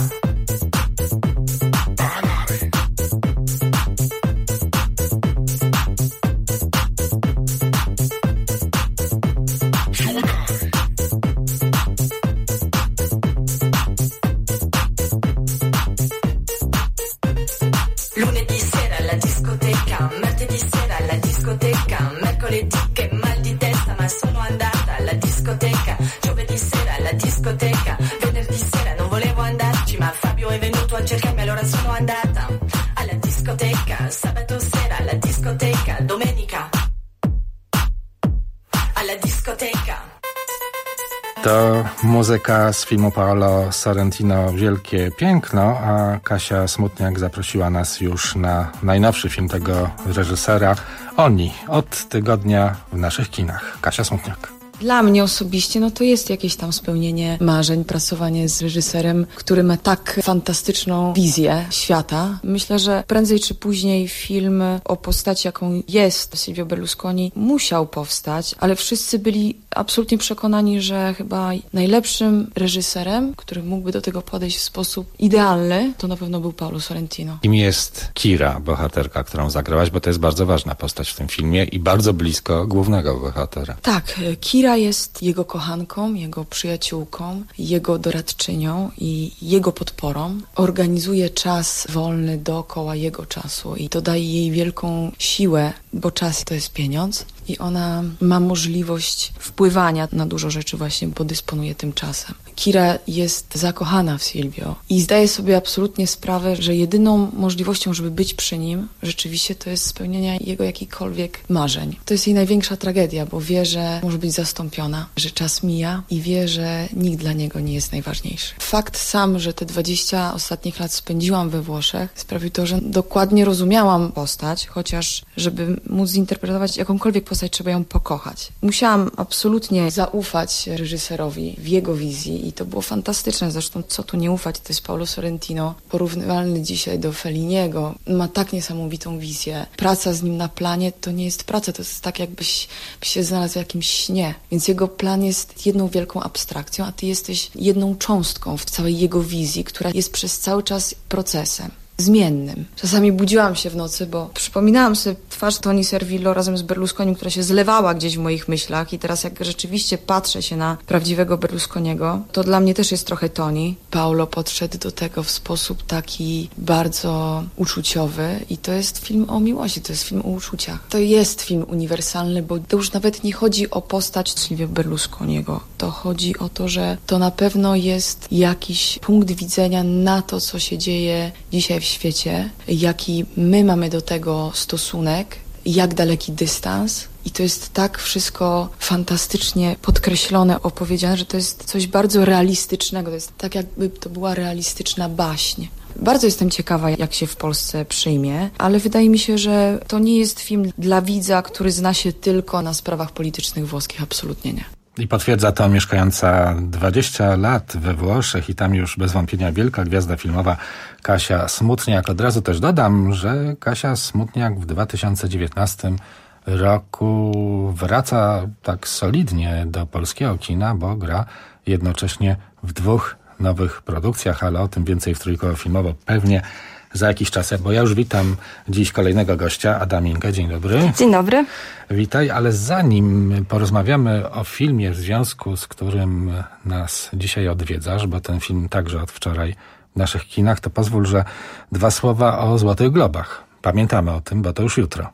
Lunedì sera alla discoteca, martedì sera alla discoteca, mercoledì che mal di testa ma sono andata alla discoteca, giovedì sera alla discoteca, venerdì sera non volevo andarci ma Fabio è venuto a cercarmi, allora sono andata alla discoteca, sabato sera alla discoteca, domenica alla discoteca. To muzyka z filmu Paolo Sorrentino Wielkie Piękno, a Kasia Smutniak zaprosiła nas już na najnowszy film tego reżysera Oni, od tygodnia w naszych kinach. Kasia Smutniak. Dla mnie osobiście no to jest jakieś tam spełnienie marzeń, pracowanie z reżyserem, który ma tak fantastyczną wizję świata. Myślę, że prędzej czy później film o postaci, jaką jest Silvio Berlusconi, musiał powstać, ale wszyscy byli absolutnie przekonani, że chyba najlepszym reżyserem, który mógłby do tego podejść w sposób idealny, to na pewno był Paolo Sorrentino. Kim jest Kira, bohaterka, którą zagrałaś, bo to jest bardzo ważna postać w tym filmie i bardzo blisko głównego bohatera. Tak, Kira jest jego kochanką, jego przyjaciółką, jego doradczynią i jego podporą. Organizuje czas wolny dookoła jego czasu i to daje jej wielką siłę, bo czas to jest pieniądz i ona ma możliwość wpływania na dużo rzeczy właśnie, bo dysponuje tym czasem. Kira jest zakochana w Silvio i zdaje sobie absolutnie sprawę, że jedyną możliwością, żeby być przy nim, rzeczywiście to jest spełnienie jego jakichkolwiek marzeń. To jest jej największa tragedia, bo wie, że może być zastąpiona, że czas mija i wie, że nikt dla niego nie jest najważniejszy. Fakt sam, że te dwadzieścia ostatnich lat spędziłam we Włoszech, sprawił to, że dokładnie rozumiałam postać, chociaż żeby móc zinterpretować jakąkolwiek postać, trzeba ją pokochać. Musiałam absolutnie zaufać reżyserowi w jego wizji i to było fantastyczne. Zresztą co tu nie ufać, to jest Paolo Sorrentino, porównywalny dzisiaj do Felliniego. Ma tak niesamowitą wizję. Praca z nim na planie to nie jest praca, to jest tak jakbyś byś się znalazł w jakimś śnie. Więc jego plan jest jedną wielką abstrakcją, a ty jesteś jedną cząstką w całej jego wizji, która jest przez cały czas procesem zmiennym. Czasami budziłam się w nocy, bo przypominałam sobie twarz Toni Servillo razem z Berlusconim, która się zlewała gdzieś w moich myślach i teraz jak rzeczywiście patrzę się na prawdziwego Berlusconiego, to dla mnie też jest trochę Toni. Paolo podszedł do tego w sposób taki bardzo uczuciowy i to jest film o miłości, to jest film o uczuciach. To jest film uniwersalny, bo to już nawet nie chodzi o postać Silvio Berlusconiego. To chodzi o to, że to na pewno jest jakiś punkt widzenia na to, co się dzieje dzisiaj w świecie, jaki my mamy do tego stosunek, jak daleki dystans. I to jest tak wszystko fantastycznie podkreślone, opowiedziane, że to jest coś bardzo realistycznego. To jest tak, jakby to była realistyczna baśń. Bardzo jestem ciekawa, jak się w Polsce przyjmie, ale wydaje mi się, że to nie jest film dla widza, który zna się tylko na sprawach politycznych włoskich. Absolutnie nie. I potwierdza to mieszkająca dwadzieścia lat we Włoszech i tam już bez wątpienia wielka gwiazda filmowa Kasia Smutniak. Od razu też dodam, że Kasia Smutniak w dwa tysiące dziewiętnastym roku wraca tak solidnie do polskiego kina, bo gra jednocześnie w dwóch nowych produkcjach, ale o tym więcej w Trójkowo Filmowo pewnie za jakiś czas, bo ja już witam dziś kolejnego gościa, Adaminkę. Dzień dobry. Dzień dobry. Witaj, ale zanim porozmawiamy o filmie, w związku z którym nas dzisiaj odwiedzasz, bo ten film także od wczoraj w naszych kinach, to pozwól, że dwa słowa o Złotych Globach. Pamiętamy o tym, bo to już jutro.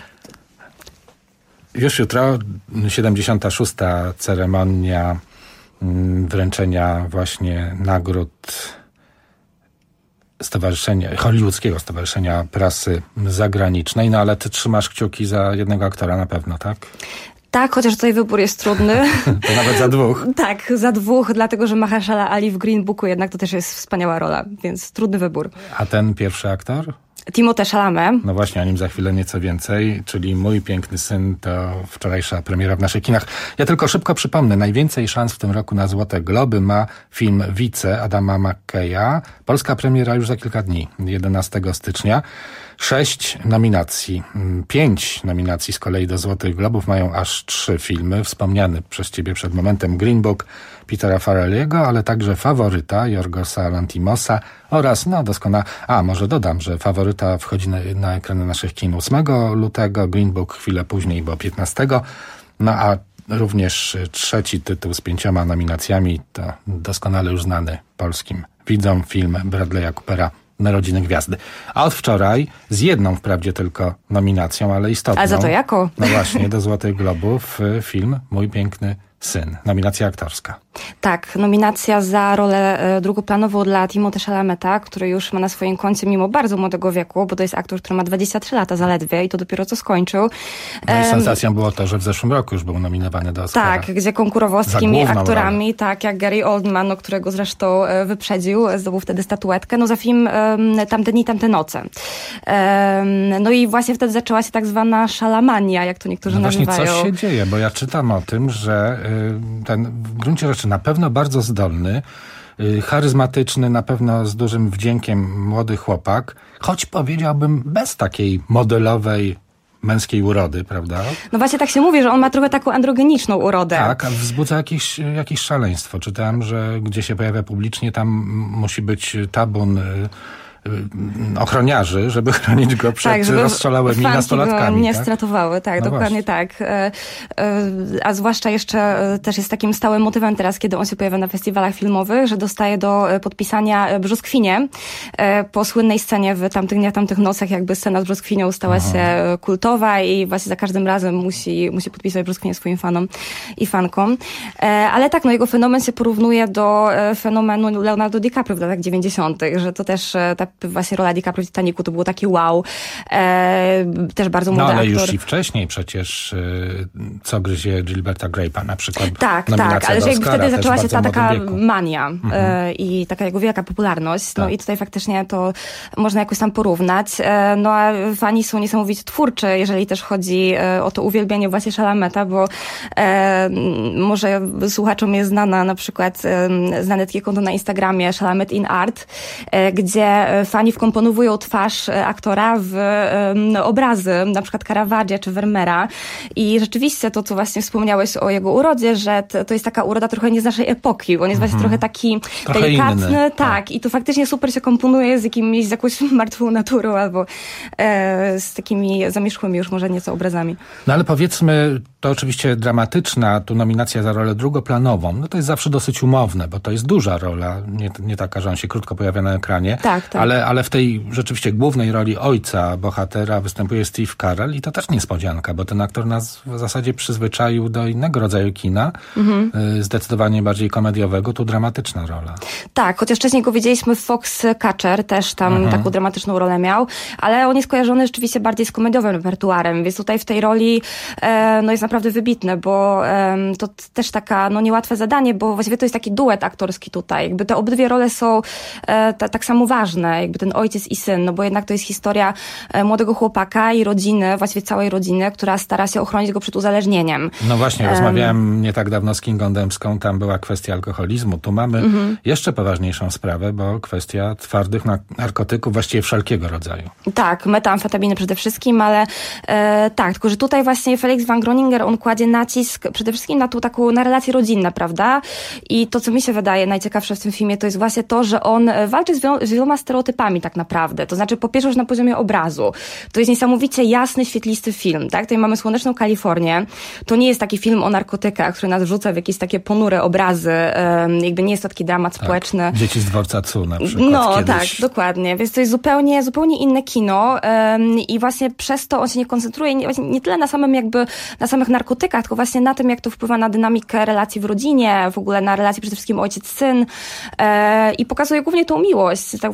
Już jutro siedemdziesiąta szósta ceremonia wręczenia właśnie nagród Stowarzyszenia, Hollywoodzkiego Stowarzyszenia Prasy Zagranicznej, no ale ty trzymasz kciuki za jednego aktora na pewno, tak? Tak, chociaż tutaj wybór jest trudny. To nawet za dwóch. Tak, za dwóch, dlatego że Mahershala Ali w Green Booku jednak to też jest wspaniała rola, więc trudny wybór. A ten pierwszy aktor? Timothée Chalamet. No właśnie, o nim za chwilę nieco więcej, czyli Mój piękny syn to wczorajsza premiera w naszych kinach. Ja tylko szybko przypomnę, najwięcej szans w tym roku na Złote Globy ma film Wice Adama McKeya. Polska premiera już za kilka dni, jedenastego stycznia. Sześć nominacji. Pięć nominacji z kolei do Złotych Globów mają aż trzy filmy. Wspomniany przez ciebie przed momentem Green Book Petera Farrelliego, ale także Faworyta Jorgosa Lantimosa oraz, no doskonale, a może dodam, że Faworyta wchodzi na, na ekrany naszych kin ósmego lutego, Green Book chwilę później, bo piętnastego, no a również trzeci tytuł z pięcioma nominacjami to doskonale już znany polskim widzom film Bradley'a Coopera Narodziny Gwiazdy. A od wczoraj z jedną wprawdzie tylko nominacją, ale istotną. A za to jako? No właśnie, do Złotych Globów film Mój piękny syn. Nominacja aktorska. Tak, nominacja za rolę e, drugoplanową dla Timothée Chalameta, który już ma na swoim koncie mimo bardzo młodego wieku, bo to jest aktor, który ma dwadzieścia trzy lata zaledwie i to dopiero co skończył. No i sensacją było to, że w zeszłym roku już był nominowany do Oscara. Tak, gdzie konkurował z takimi aktorami, rolę. tak jak Gary Oldman, no, którego zresztą e, wyprzedził, zdobył wtedy statuetkę, no za film e, Tamte dni, tamte noce. E, no i właśnie wtedy zaczęła się tak zwana szalamania, jak to niektórzy no nazywają. Właśnie coś się dzieje, bo ja czytam o tym, że y, ten w gruncie rzeczy na pewno bardzo zdolny, charyzmatyczny, na pewno z dużym wdziękiem młody chłopak, choć powiedziałbym bez takiej modelowej męskiej urody, prawda? No właśnie tak się mówi, że on ma trochę taką androgeniczną urodę. Tak, a wzbudza jakieś, jakieś szaleństwo. Czytałem, że gdzie się pojawia publicznie, tam musi być tabun ochroniarzy, żeby chronić go przed tak, rozszalałymi nastolatkami. Go nie tak? stratowały, tak, no dokładnie właśnie. tak. A zwłaszcza jeszcze też jest takim stałym motywem teraz, kiedy on się pojawia na festiwalach filmowych, że dostaje do podpisania brzoskwinie. Po słynnej scenie w Tamtych dniach, tamtych nocach, jakby scena z brzoskwinią stała Aha. się kultowa i właśnie za każdym razem musi, musi podpisać brzoskwinię swoim fanom i fankom. Ale tak, no jego fenomen się porównuje do fenomenu Leonardo DiCaprio w latach dziewięćdziesiątych, że to też ta właśnie rola DiCaprio w Titanicu to było takie wow. E, też bardzo młody aktor. aktor. No ale już i wcześniej przecież y, Co gryzie Gilberta Grape'a na przykład. Tak, tak, ale że jakby wtedy zaczęła się ta taka wieku. mania mhm. e, i taka jego wielka popularność. Tak. No i tutaj faktycznie to można jakoś tam porównać. E, no a fani są niesamowicie twórczy, jeżeli też chodzi e, o to uwielbienie właśnie Chalameta, bo e, może słuchaczom jest znana na przykład e, znane takie konto na Instagramie Chalamet in Art, e, gdzie fani wkomponowują twarz aktora w um, obrazy, na przykład Caravaggia czy Vermeera. I rzeczywiście to, co właśnie wspomniałeś o jego urodzie, że to, to jest taka uroda trochę nie z naszej epoki. On jest właśnie mm-hmm. trochę taki trochę delikatny. Inny. Tak, tak. I to faktycznie super się komponuje z jakimiś, z jakąś martwą naturą albo e, z takimi zamierzchłymi już może nieco obrazami. No ale powiedzmy, to oczywiście dramatyczna, tu nominacja za rolę drugoplanową. No to jest zawsze dosyć umowne, bo to jest duża rola, nie, nie taka, że on się krótko pojawia na ekranie. Tak, tak. Ale, ale w tej rzeczywiście głównej roli ojca bohatera występuje Steve Carell i to też niespodzianka, bo ten aktor nas w zasadzie przyzwyczaił do innego rodzaju kina, mhm. zdecydowanie bardziej komediowego, tu dramatyczna rola. Tak, chociaż wcześniej go widzieliśmy w Foxcatcher, też tam mhm. taką dramatyczną rolę miał, ale on jest kojarzony rzeczywiście bardziej z komediowym repertuarem, więc tutaj w tej roli e, no jest naprawdę wybitny, bo e, to też taka no niełatwe zadanie, bo właściwie to jest taki duet aktorski tutaj. Jakby te obydwie role są e, ta, tak samo ważne, jakby ten ojciec i syn, no bo jednak to jest historia e, młodego chłopaka i rodziny, właściwie całej rodziny, która stara się ochronić go przed uzależnieniem. No właśnie, um, rozmawiałem nie tak dawno z Kingą Dębską, tam była kwestia alkoholizmu. Tu mamy mhm. jeszcze poważniejszą sprawę, bo kwestia twardych narkotyków, właściwie wszelkiego rodzaju. Tak, metamfetaminy przede wszystkim, ale e, tak, tylko że tutaj właśnie Felix van Groninger, on kładzie nacisk przede wszystkim na tą taką, na relacje rodzinne, prawda? I to, co mi się wydaje najciekawsze w tym filmie, to jest właśnie to, że on walczy z, wiel- z wieloma stereotypami tak naprawdę. To znaczy, po pierwsze już na poziomie obrazu. To jest niesamowicie jasny, świetlisty film, tak? Tutaj mamy Słoneczną Kalifornię. To nie jest taki film o narkotykach, który nas wrzuca w jakieś takie ponure obrazy. Um, jakby nie jest to taki dramat tak. społeczny. Dzieci z dworca C U na przykład. No kiedyś. tak, dokładnie. Więc to jest zupełnie, zupełnie inne kino um, i właśnie przez to on się nie koncentruje nie, nie tyle na samym jakby, na samych narkotykach, tylko właśnie na tym, jak to wpływa na dynamikę relacji w rodzinie, w ogóle na relacje przede wszystkim ojciec-syn e, i pokazuje głównie tą miłość, tak właśnie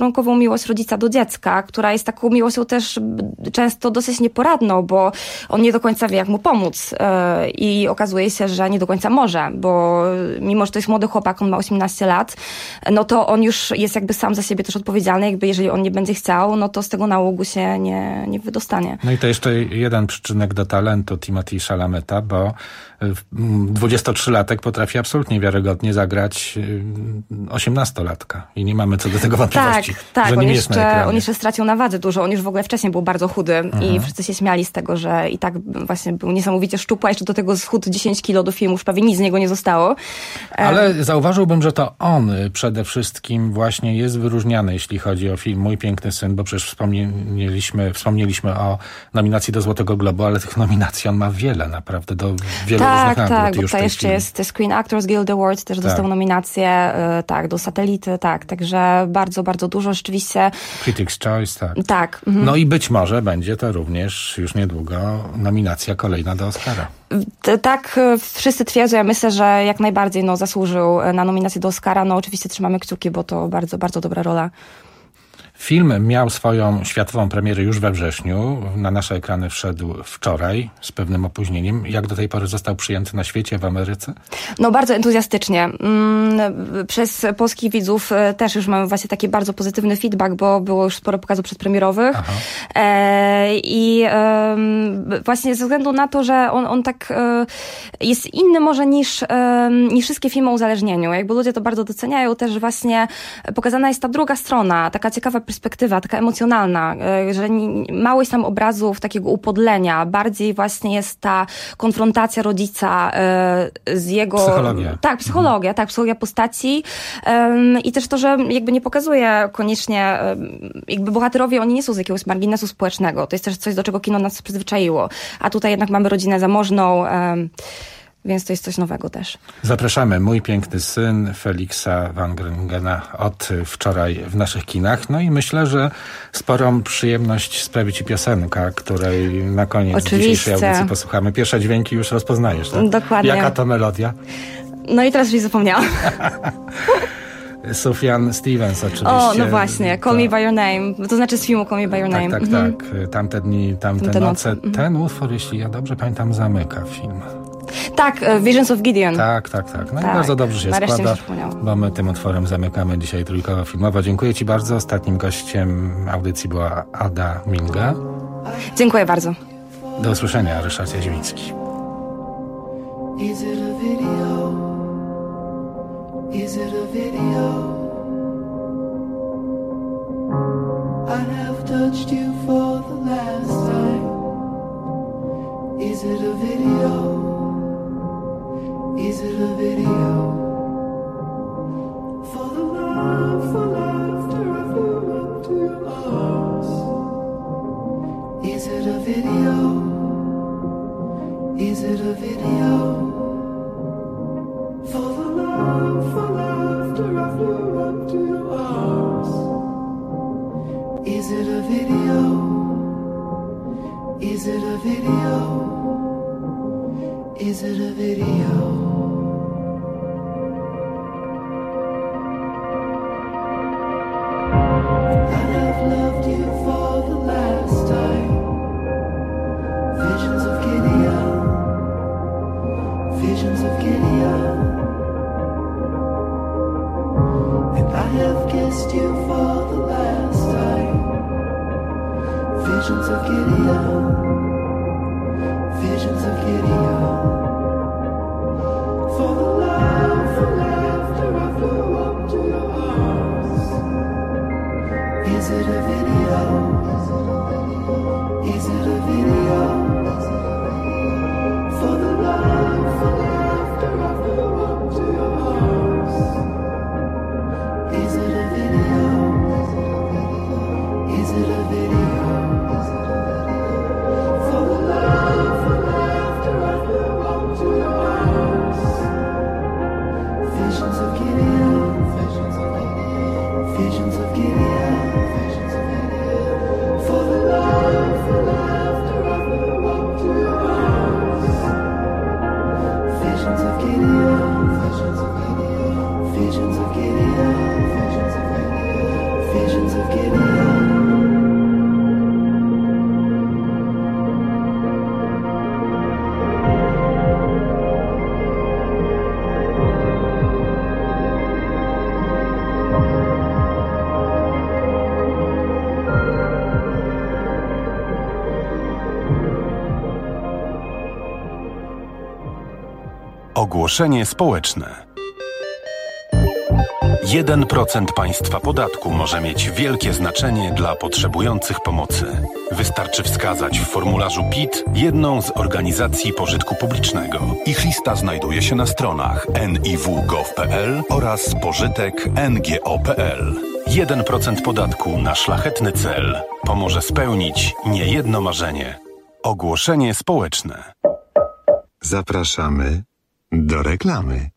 warunkową miłość rodzica do dziecka, która jest taką miłością też często dosyć nieporadną, bo on nie do końca wie, jak mu pomóc yy, i okazuje się, że nie do końca może, bo mimo, że to jest młody chłopak, on ma osiemnaście lat, no to on już jest jakby sam za siebie też odpowiedzialny, jakby jeżeli on nie będzie chciał, no to z tego nałogu się nie, nie wydostanie. No i to jeszcze jeden przyczynek do talentu Timothée Chalameta, bo dwudziestotrzylatek potrafi absolutnie wiarygodnie zagrać osiemnastolatka i nie mamy co do tego wątpliwości, tak, tak, że on nim jeszcze, jest na ekranie. on jeszcze stracił na wadze dużo, on już w ogóle wcześniej był bardzo chudy Mhm. i wszyscy się śmiali z tego, że i tak właśnie był niesamowicie szczupły, a jeszcze do tego schudł dziesięć kilo do filmu, już prawie nic z niego nie zostało. Ale zauważyłbym, że to on przede wszystkim właśnie jest wyróżniany, jeśli chodzi o film Mój piękny syn, bo przecież wspomnieliśmy, wspomnieliśmy o nominacji do Złotego Globu, ale tych nominacji on ma wiele naprawdę, do wielu tak, różnych nagród. Tak, bo już to tej jeszcze chwili. jest Screen Actors Guild Awards, też Tak. dostał nominację, y, tak, do Satelity, tak, także bardzo, bardzo dużo rzeczywiście. Critics' Choice, tak. Tak. Mhm. No i być może będzie to również już niedługo nominacja kolejna do Oscara. T- Tak, y, wszyscy twierdzą, ja myślę, że jak najbardziej no, zasłużył na nominację do Oscara, no oczywiście trzymamy kciuki, bo to bardzo, bardzo dobra rola. Film miał swoją światową premierę już we wrześniu. Na nasze ekrany wszedł wczoraj z pewnym opóźnieniem. Jak do tej pory został przyjęty na świecie, w Ameryce? No bardzo entuzjastycznie. Mm, Przez polskich widzów e, też już mamy właśnie taki bardzo pozytywny feedback, bo było już sporo pokazów przedpremierowych. E, I e, właśnie ze względu na to, że on, on tak e, jest inny może niż, e, niż wszystkie filmy o uzależnieniu. Jakby ludzie to bardzo doceniają też, że właśnie pokazana jest ta druga strona, taka ciekawa perspektywa, taka emocjonalna, że mało jest tam obrazów takiego upodlenia, bardziej właśnie jest ta konfrontacja rodzica z jego... Psychologia. Tak, psychologia, tak, psychologia postaci i też to, że jakby nie pokazuje koniecznie, jakby bohaterowie, oni nie są z jakiegoś marginesu społecznego, to jest też coś, do czego kino nas przyzwyczaiło, a tutaj jednak mamy rodzinę zamożną, więc to jest coś nowego też. Zapraszamy. Mój piękny syn Feliksa van Gringena od wczoraj w naszych kinach. No i myślę, że sporą przyjemność sprawi ci piosenka, której na koniec Oczywiście. dzisiejszej audycji posłuchamy. Pierwsze dźwięki już rozpoznajesz, tak? Dokładnie. Jaka to melodia? No i teraz już zapomniałam. Sufjan Stevens oczywiście. O, no właśnie, Call Me By Your Name, to znaczy z filmu Call Me By Your Name. Tak, tak, mhm. tak. Tamte dni, tamte Te noce. noce. Ten utwór, jeśli ja dobrze pamiętam, zamyka film. Tak, Visions of Gideon. Tak, tak, tak. No Tak, i bardzo dobrze się nareszcie składa, mi się przypomniało. bo my tym utworem zamykamy dzisiaj Trójkowo Filmowo. Dziękuję ci bardzo. Ostatnim gościem audycji była Ada Minga. Dziękuję bardzo. Do usłyszenia, Ryszard Jaźwiński. Is it a video? Is it a video? I have touched you for the last time. Is it a video? Is it a video? For the love, for laughter, I flew up to your arms. Is it a video? Is it a video? For the love, for laughter, I flew up to your arms. Is it a video? Is it a video? Is it a video? I have loved you for the last time. Visions of Gideon, visions of Gideon. And I have kissed you for the last time. Visions of Gideon, visions of Gideon. For the love, for laughter, I flew up to your arms. Is it a video? Is it a video? For the love, for laughter, I flew up to your arms. Is it a video? Is it a video? For the love, for laughter, I flew up to your arms. Visions of Gideon, visions of Gideon, visions of Gideon, visions of Gideon. Ogłoszenie społeczne. jeden procent państwa podatku może mieć wielkie znaczenie dla potrzebujących pomocy. Wystarczy wskazać w formularzu P I T jedną z organizacji pożytku publicznego. Ich lista znajduje się na stronach en i w kropka gov kropka pe el oraz pożytek kropka en ge o kropka pe el. jeden procent podatku na szlachetny cel pomoże spełnić niejedno marzenie. Ogłoszenie społeczne. Zapraszamy do reklamy.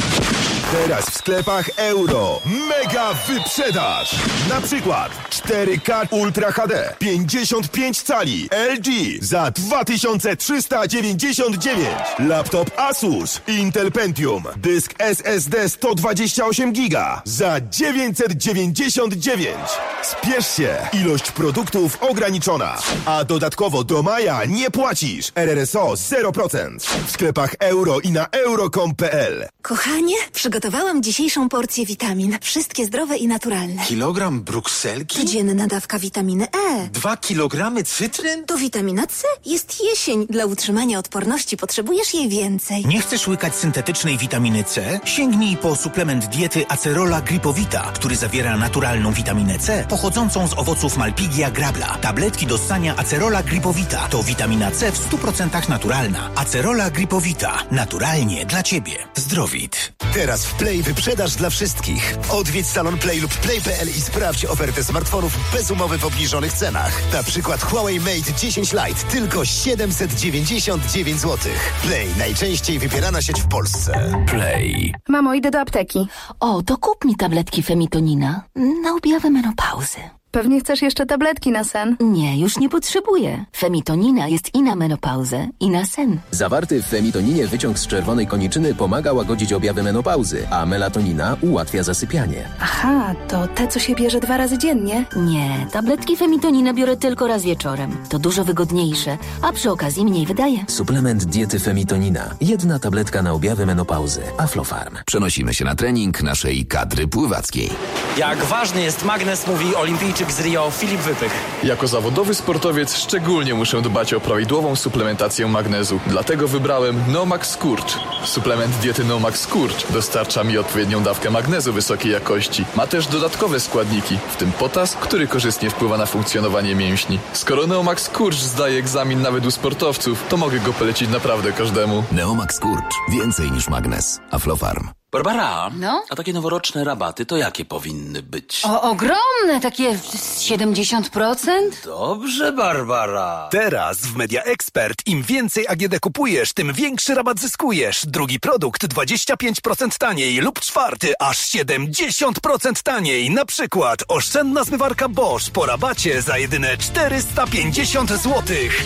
Teraz w sklepach Euro mega wyprzedaż! Na przykład cztery K Ultra H D pięćdziesiąt pięć cali L G za dwa tysiące trzysta dziewięćdziesiąt dziewięć. Laptop Asus Intel Pentium dysk S S D sto dwadzieścia osiem giga za dziewięćset dziewięćdziesiąt dziewięć. Spiesz się, ilość produktów ograniczona, a dodatkowo do maja nie płacisz. R R S O zero procent. W sklepach Euro i na euro kropka com kropka pe el. Kochanie, przygotowałam dzisiejszą porcję witamin. Wszystkie zdrowe i naturalne. Kilogram brukselki? Codzienna dawka witaminy E. Dwa kilogramy cytryn? To witamina C. Jest jesień. Dla utrzymania odporności potrzebujesz jej więcej. Nie chcesz łykać syntetycznej witaminy C? Sięgnij po suplement diety Acerola Gripowita, który zawiera naturalną witaminę C pochodzącą z owoców Malpighia grabla. Tabletki do ssania Acerola Gripowita to witamina C w stu procentach naturalna. Acerola Gripowita. Naturalnie dla Ciebie. Zdrowit. Teraz w Play wyprzedaż dla wszystkich. Odwiedź salon Play lub play kropka pe el i sprawdź ofertę smartfonów bez umowy w obniżonych cenach. Na przykład Huawei Mate dziesięć Lite tylko siedemset dziewięćdziesiąt dziewięć złotych. Play, najczęściej wybierana sieć w Polsce. Play. Mamo, idę do apteki. O, to kup mi tabletki Femitonina na objawę menopauzy. Pewnie chcesz jeszcze tabletki na sen? Nie, już nie potrzebuję. Femitonina jest i na menopauzę, i na sen. Zawarty w femitoninie wyciąg z czerwonej koniczyny pomaga łagodzić objawy menopauzy, a melatonina ułatwia zasypianie. Aha, to te, co się bierze dwa razy dziennie? Nie, tabletki Femitonina biorę tylko raz wieczorem. To dużo wygodniejsze, a przy okazji mniej wydaje. Suplement diety Femitonina. Jedna tabletka na objawy menopauzy. Aflofarm. Przenosimy się na trening naszej kadry pływackiej. Jak ważny jest magnes, mówi olimpijczyk z Rio Filip Wypych. Jako zawodowy sportowiec szczególnie muszę dbać o prawidłową suplementację magnezu. Dlatego wybrałem Nomax Skurcz. Suplement diety Nomax Skurcz dostarcza mi odpowiednią dawkę magnezu wysokiej jakości. Ma też dodatkowe składniki, w tym potas, który korzystnie wpływa na funkcjonowanie mięśni. Skoro Neomax Skurcz zdaje egzamin nawet u sportowców, to mogę go polecić naprawdę każdemu. Neomax Skurcz. Więcej niż magnes. Aflofarm. Barbara, no? A takie noworoczne rabaty to jakie powinny być? O, ogromne, takie siedemdziesiąt procent? Dobrze, Barbara. Teraz w Media Expert im więcej A G D kupujesz, tym większy rabat zyskujesz. Drugi produkt dwadzieścia pięć procent taniej lub czwarty aż siedemdziesiąt procent taniej. Na przykład oszczędna zmywarka Bosch po rabacie za jedyne czterysta pięćdziesiąt złotych.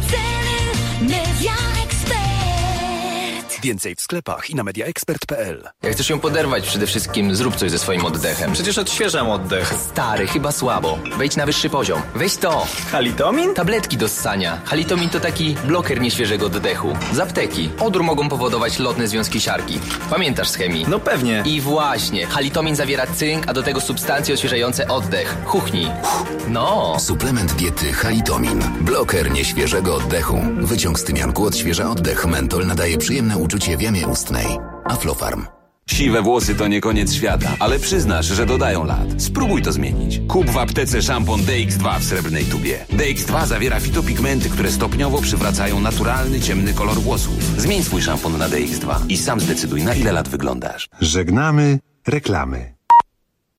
Media Expert. Więcej w sklepach i na mediaexpert kropka pe el. Jak chcesz ją poderwać, przede wszystkim zrób coś ze swoim oddechem. Przecież odświeżam oddech. Stary, chyba słabo. Wejdź na wyższy poziom. Weź to. Halitomin? Tabletki do ssania. Halitomin to taki bloker nieświeżego oddechu. Z apteki. Odór mogą powodować lotne związki siarki. Pamiętasz z chemii? No pewnie. I właśnie. Halitomin zawiera cynk, a do tego substancje odświeżające oddech. Chuchnij. No. Suplement diety Halitomin. Bloker nieświeżego oddechu. Wyciąg z tymianku odświeża oddech. Mentol nadaje przyjemne uczucie w jamie ustnej. Aflofarm. Siwe włosy to nie koniec świata, ale przyznasz, że dodają lat. Spróbuj to zmienić. Kup w aptece szampon D X dwa w srebrnej tubie. D X dwa zawiera fitopigmenty, które stopniowo przywracają naturalny, ciemny kolor włosów. Zmień swój szampon na D X dwa i sam zdecyduj, na ile lat wyglądasz. Żegnamy reklamy.